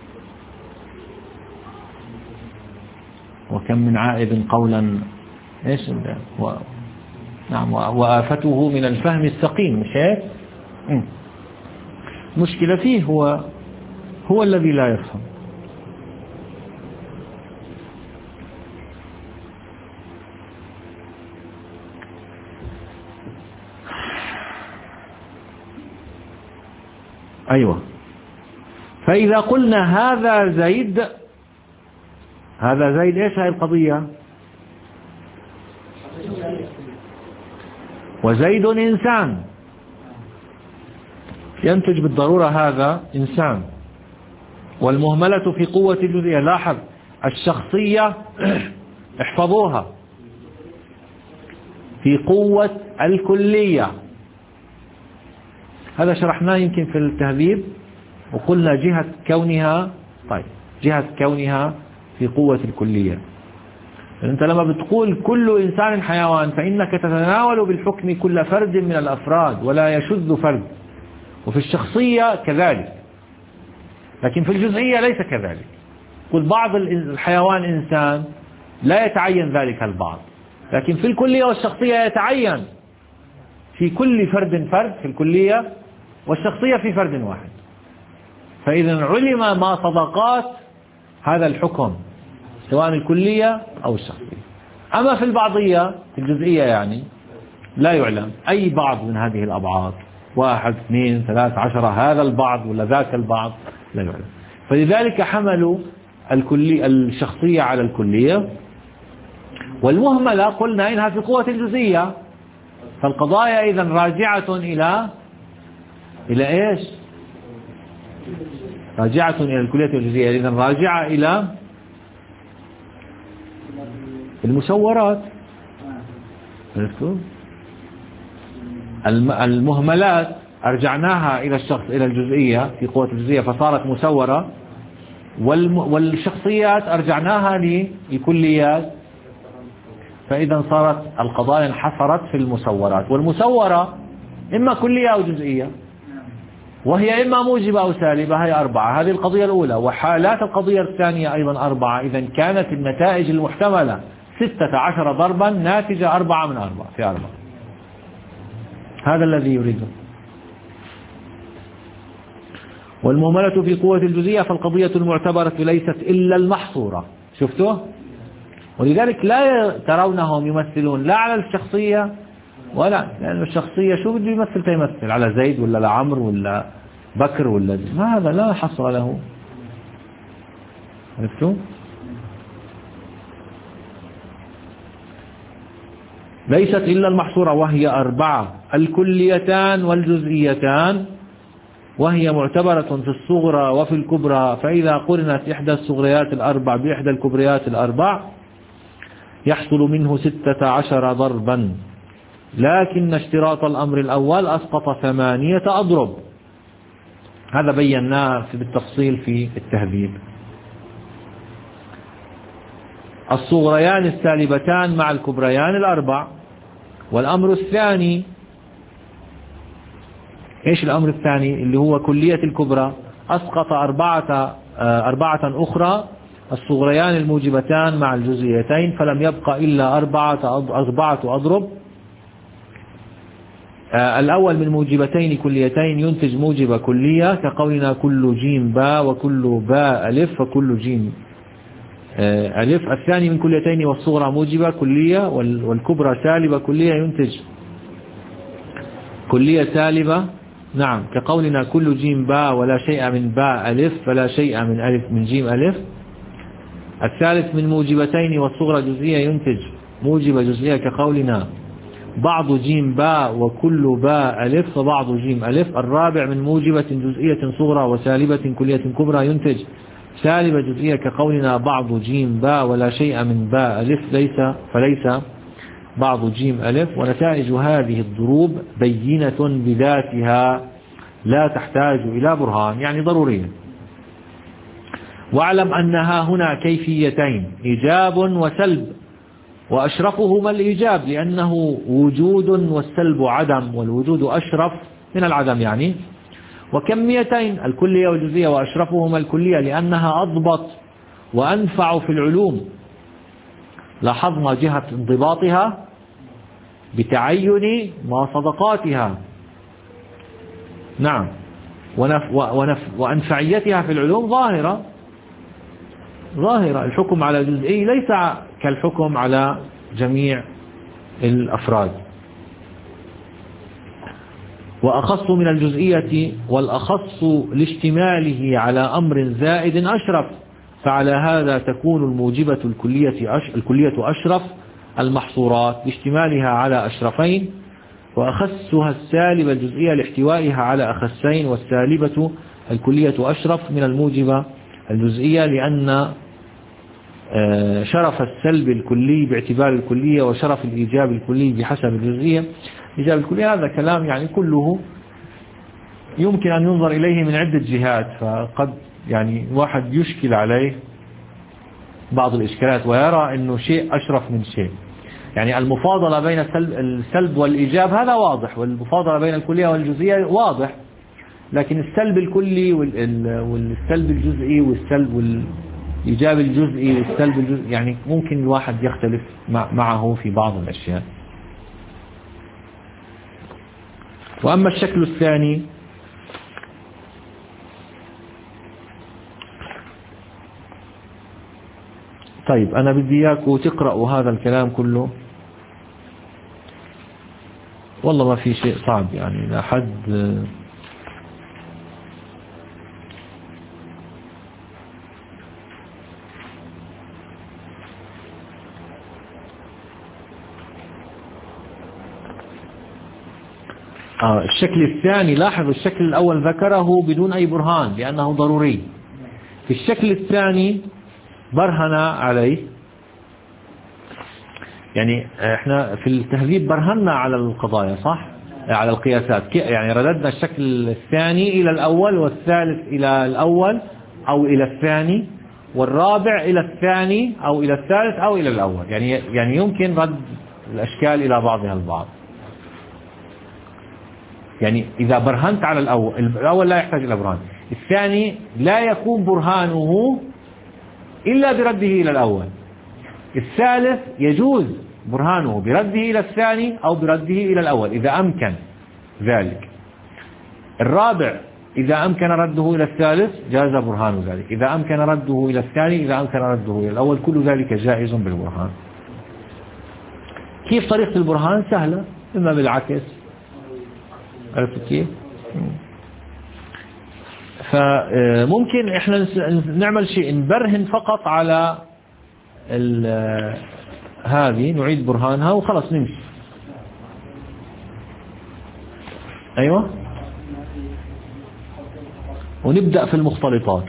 Speaker 1: وكم من عائب قولا إيش؟ و... نعم وآفته من الفهم السقيم، مش هيك؟ مشكلة فيه هو هو الذي لا يفهم. أيوة. فإذا قلنا هذا زيد، هذا زيد إيش هاي القضية؟ وزيد إنسان، ينتج بالضرورة هذا إنسان. والمهملة في قوة الجزئية، لاحظ الشخصية احفظوها في قوة الكلية، هذا شرحناه يمكن في التهذيب وقلنا جهة كونها، طيب جهة كونها في قوة الكلية. أنت لما بتقول كل إنسان حيوان فإنك تتناول بالحكم كل فرد من الأفراد ولا يشذ فرد، وفي الشخصية كذلك، لكن في الجزئية ليس كذلك. قل بعض الحيوان إنسان لا يتعين ذلك البعض، لكن في الكلية والشخصية يتعين في كل فرد فرد في الكلية والشخصية في فرد واحد. فإذا علم ما صدقات هذا الحكم سواء الكلية أو الشخصية. أما في البعضية في الجزئية يعني لا يعلم أي بعض من هذه الأبعاد، واحد اثنين ثلاث عشرة، هذا البعض ولا ذاك البعض لا يعلم. فلذلك حملوا الكلية الشخصية على الكلية، والمهملة قلنا إنها في قوة الجزئية. فالقضايا إذن راجعة إلى إلى إيش؟ راجعة إلى الكلية والجزئية، إذن راجعة إلى المسورات. المهملات أرجعناها إلى الشخص إلى الجزئية في قوة الجزئية فصارت مسورة، والشخصيات أرجعناها للكليات، فإذا صارت القضايا انحصرت في المسورات. والمسورة إما كلية أو جزئية، وهي إما موجبة أو سالبة، هي أربعة. هذه القضية الأولى، وحالات القضية الثانية أيضا أربعة. إذا كانت النتائج المحتملة ستة عشر ضربا ناتجة أربعة من أربعة في أربعة. هذا الذي يريده. والمهملة في قوة الجزئية فالقضية المعتبرة ليست إلا المحصورة. شفتوا؟ ولذلك لا ترونهم يمثلون لا على الشخصية ولا، لأن الشخصية شو بده يمثل تيمثل على زيد ولا لعمر ولا بكر ولا زيد. هذا لا حصر له. عرفتوا؟ ليست إلا المحصورة وهي أربعة: الكليتان والجزئيتان، وهي معتبرة في الصغرى وفي الكبرى. فإذا قرنت إحدى الصغريات الأربع بإحدى الكبريات الأربع يحصل منه ستة عشر ضربا، لكن اشتراط الأمر الأول أسقط ثمانية أضرب. هذا بيناه بالتفصيل في التهذيب. الصغريان السالبتان مع الكبريان الأربع. والأمر الثاني، إيش الأمر الثاني؟ اللي هو كلية الكبرى، أسقط أربعة أربعة أخرى: الصغريان الموجبتان مع الجزئيتين، فلم يبقى إلا أربعة أربعة أضرب. الأول من موجبتين كليتين ينتج موجب كلية، كقولنا كل جيم باء وكل باء ألف وكل جيم ألف. الثاني من كليتين والصغرى موجبة كلية والكبرى سالبة كلية ينتج كلية سالبة. نعم، كقولنا كل جيم باء ولا شيء من باء ألف فلا شيء من ألف من جيم ألف. الثالث من موجبتين والصغرى جزئية ينتج موجبة جزئية، كقولنا بعض جيم باء وكل باء ألف وبعض جيم ألف. الرابع من موجبة جزئية صغرى وسالبة كلية كبرى ينتج سالبة جزئية، كقولنا بعض جيم باء ولا شيء من باء ألف ليس فليس بعض جيم ألف. ونتائج هذه الضروب بينة بذاتها لا تحتاج إلى برهان، يعني ضرورية. واعلم أنها هنا كيفيتين: إيجاب وسلب، وأشرفهما الإيجاب لأنه وجود والسلب عدم، والوجود أشرف من العدم يعني. وكميتين: الكلية والجزئية، وأشرفهما الكلية لأنها أضبط وأنفع في العلوم. لاحظنا جهة انضباطها بتعين مواصدقاتها. نعم، ونف ونف وأنفعيتها في العلوم ظاهرة ظاهرة. الحكم على جزئي ليس كالحكم على جميع الأفراد. وأخص من الجزئية، والأخص لاشتماله على أمر زائد أشرف، فعلى هذا تكون الموجبة الكلية أش... الكلية أشرف المحصورات لاشتمالها على أشرفين، وأخسها السالبة الجزئية لاحتوائها على أخسين، والسالبة الكلية أشرف من الموجبة الجزئية لأن شرف السلب الكلي باعتبار الكلية، وشرف الإيجاب الكلي بحسب الجزئية. إيجاب الكلية هذا كلام يعني كله يمكن أن ينظر إليه من عدة جهات، فقد يعني واحد يشكل عليه بعض الإشكالات ويرى أنه شيء أشرف من شيء. يعني المفاضلة بين السلب, السلب والإيجاب هذا واضح، والمفاضلة بين الكلية والجزئية واضح، لكن السلب الكلي والسلب الجزئي والسلب والإيجاب الجزئي والسلب الجزئي يعني ممكن الواحد يختلف معه في بعض الأشياء. وأما الشكل الثاني طيب، أنا بدي إياكم تقرأوا هذا الكلام كله، والله ما في شيء صعب يعني لا حد. آه الشكل الثاني، لاحظ الشكل الأول ذكره بدون أي برهان لأنه ضروري. في الشكل الثاني برهن عليه، يعني احنا في التهذيب برهنا على القضايا صح، على القياسات، يعني رددنا الشكل الثاني إلى الأول، والثالث إلى الأول أو إلى الثاني، والرابع إلى الثاني أو إلى الثالث أو إلى الأول. يعني يعني يمكن رد الأشكال إلى بعضها البعض. يعني إذا برهنت على الأول، الأول لا يحتاج إلى برهان، الثاني لا يكون برهانه إلا برده إلى الأول، الثالث يجوز برهانه برده إلى الثاني أو برده إلى الأول إذا أمكن ذلك، الرابع إذا أمكن رده إلى الثالث جاز برهان ذلك، إذا أمكن رده إلى الثاني، إذا أمكن رده إلى الأول، كل ذلك جائز بالبرهان. كيف طريقة البرهان؟ سهلة، إما بالعكس، عرفت كيف؟ فممكن إحنا نعمل شيء نبرهن فقط على هذه، نعيد برهانها وخلص نمشي. أيوة، ونبدأ في المختلطات.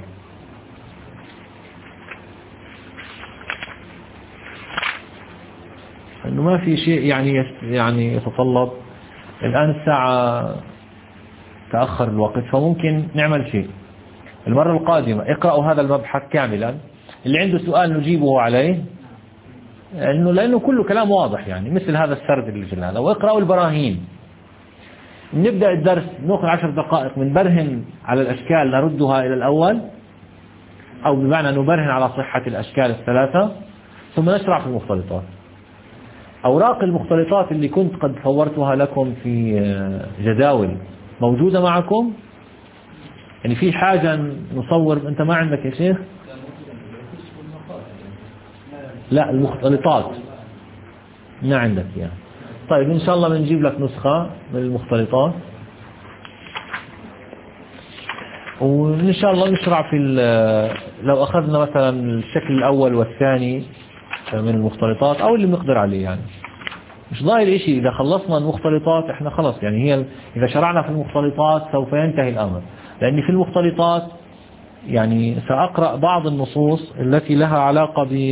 Speaker 1: إنه ما في شيء يعني يعني يتطلب. الآن الساعة تأخر الوقت، فممكن نعمل شيء المرة القادمة. اقرأوا هذا المبحث كاملا، اللي عنده سؤال نجيبه عليه، لأنه لأنه كله كلام واضح، يعني مثل هذا السرد اللي في هذا. واقرأوا البراهين. نبدأ الدرس، نأخذ عشر دقائق نبرهن على الأشكال نردها إلى الأول، أو بمعنى نبرهن على صحة الأشكال الثلاثة، ثم نشرع في المختلطات. أوراق المختلطات اللي كنت قد صورتها لكم في جداول موجودة معكم؟ يعني في حاجة نصور؟ أنت ما عندك يا شيخ؟ لا، المختلطات ما عندك يعني. طيب إن شاء الله بنجيب لك نسخة من المختلطات، وإن شاء الله نشرع في لو أخذنا مثلا الشكل الأول والثاني من المختلطات، أو اللي بنقدر عليه. يعني مش ضايل إشي، إذا خلصنا المختلطات إحنا خلص، يعني هي إذا شرعنا في المختلطات سوف ينتهي الأمر. لأن في المختلطات يعني سأقرأ بعض النصوص التي لها علاقة ب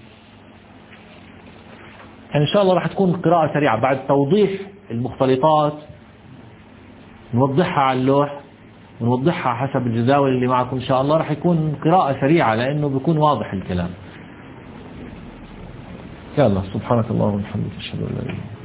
Speaker 1: يعني إن شاء الله راح تكون قراءة سريعة بعد توضيح المختلطات، نوضحها على اللوح ونوضحها حسب الجداول اللي معكم. إن شاء الله راح يكون قراءة سريعة، لأنه بيكون واضح الكلام. يلا، سبحانك اللهم وبحمدك، أشهد أن لا إله إلا أنت.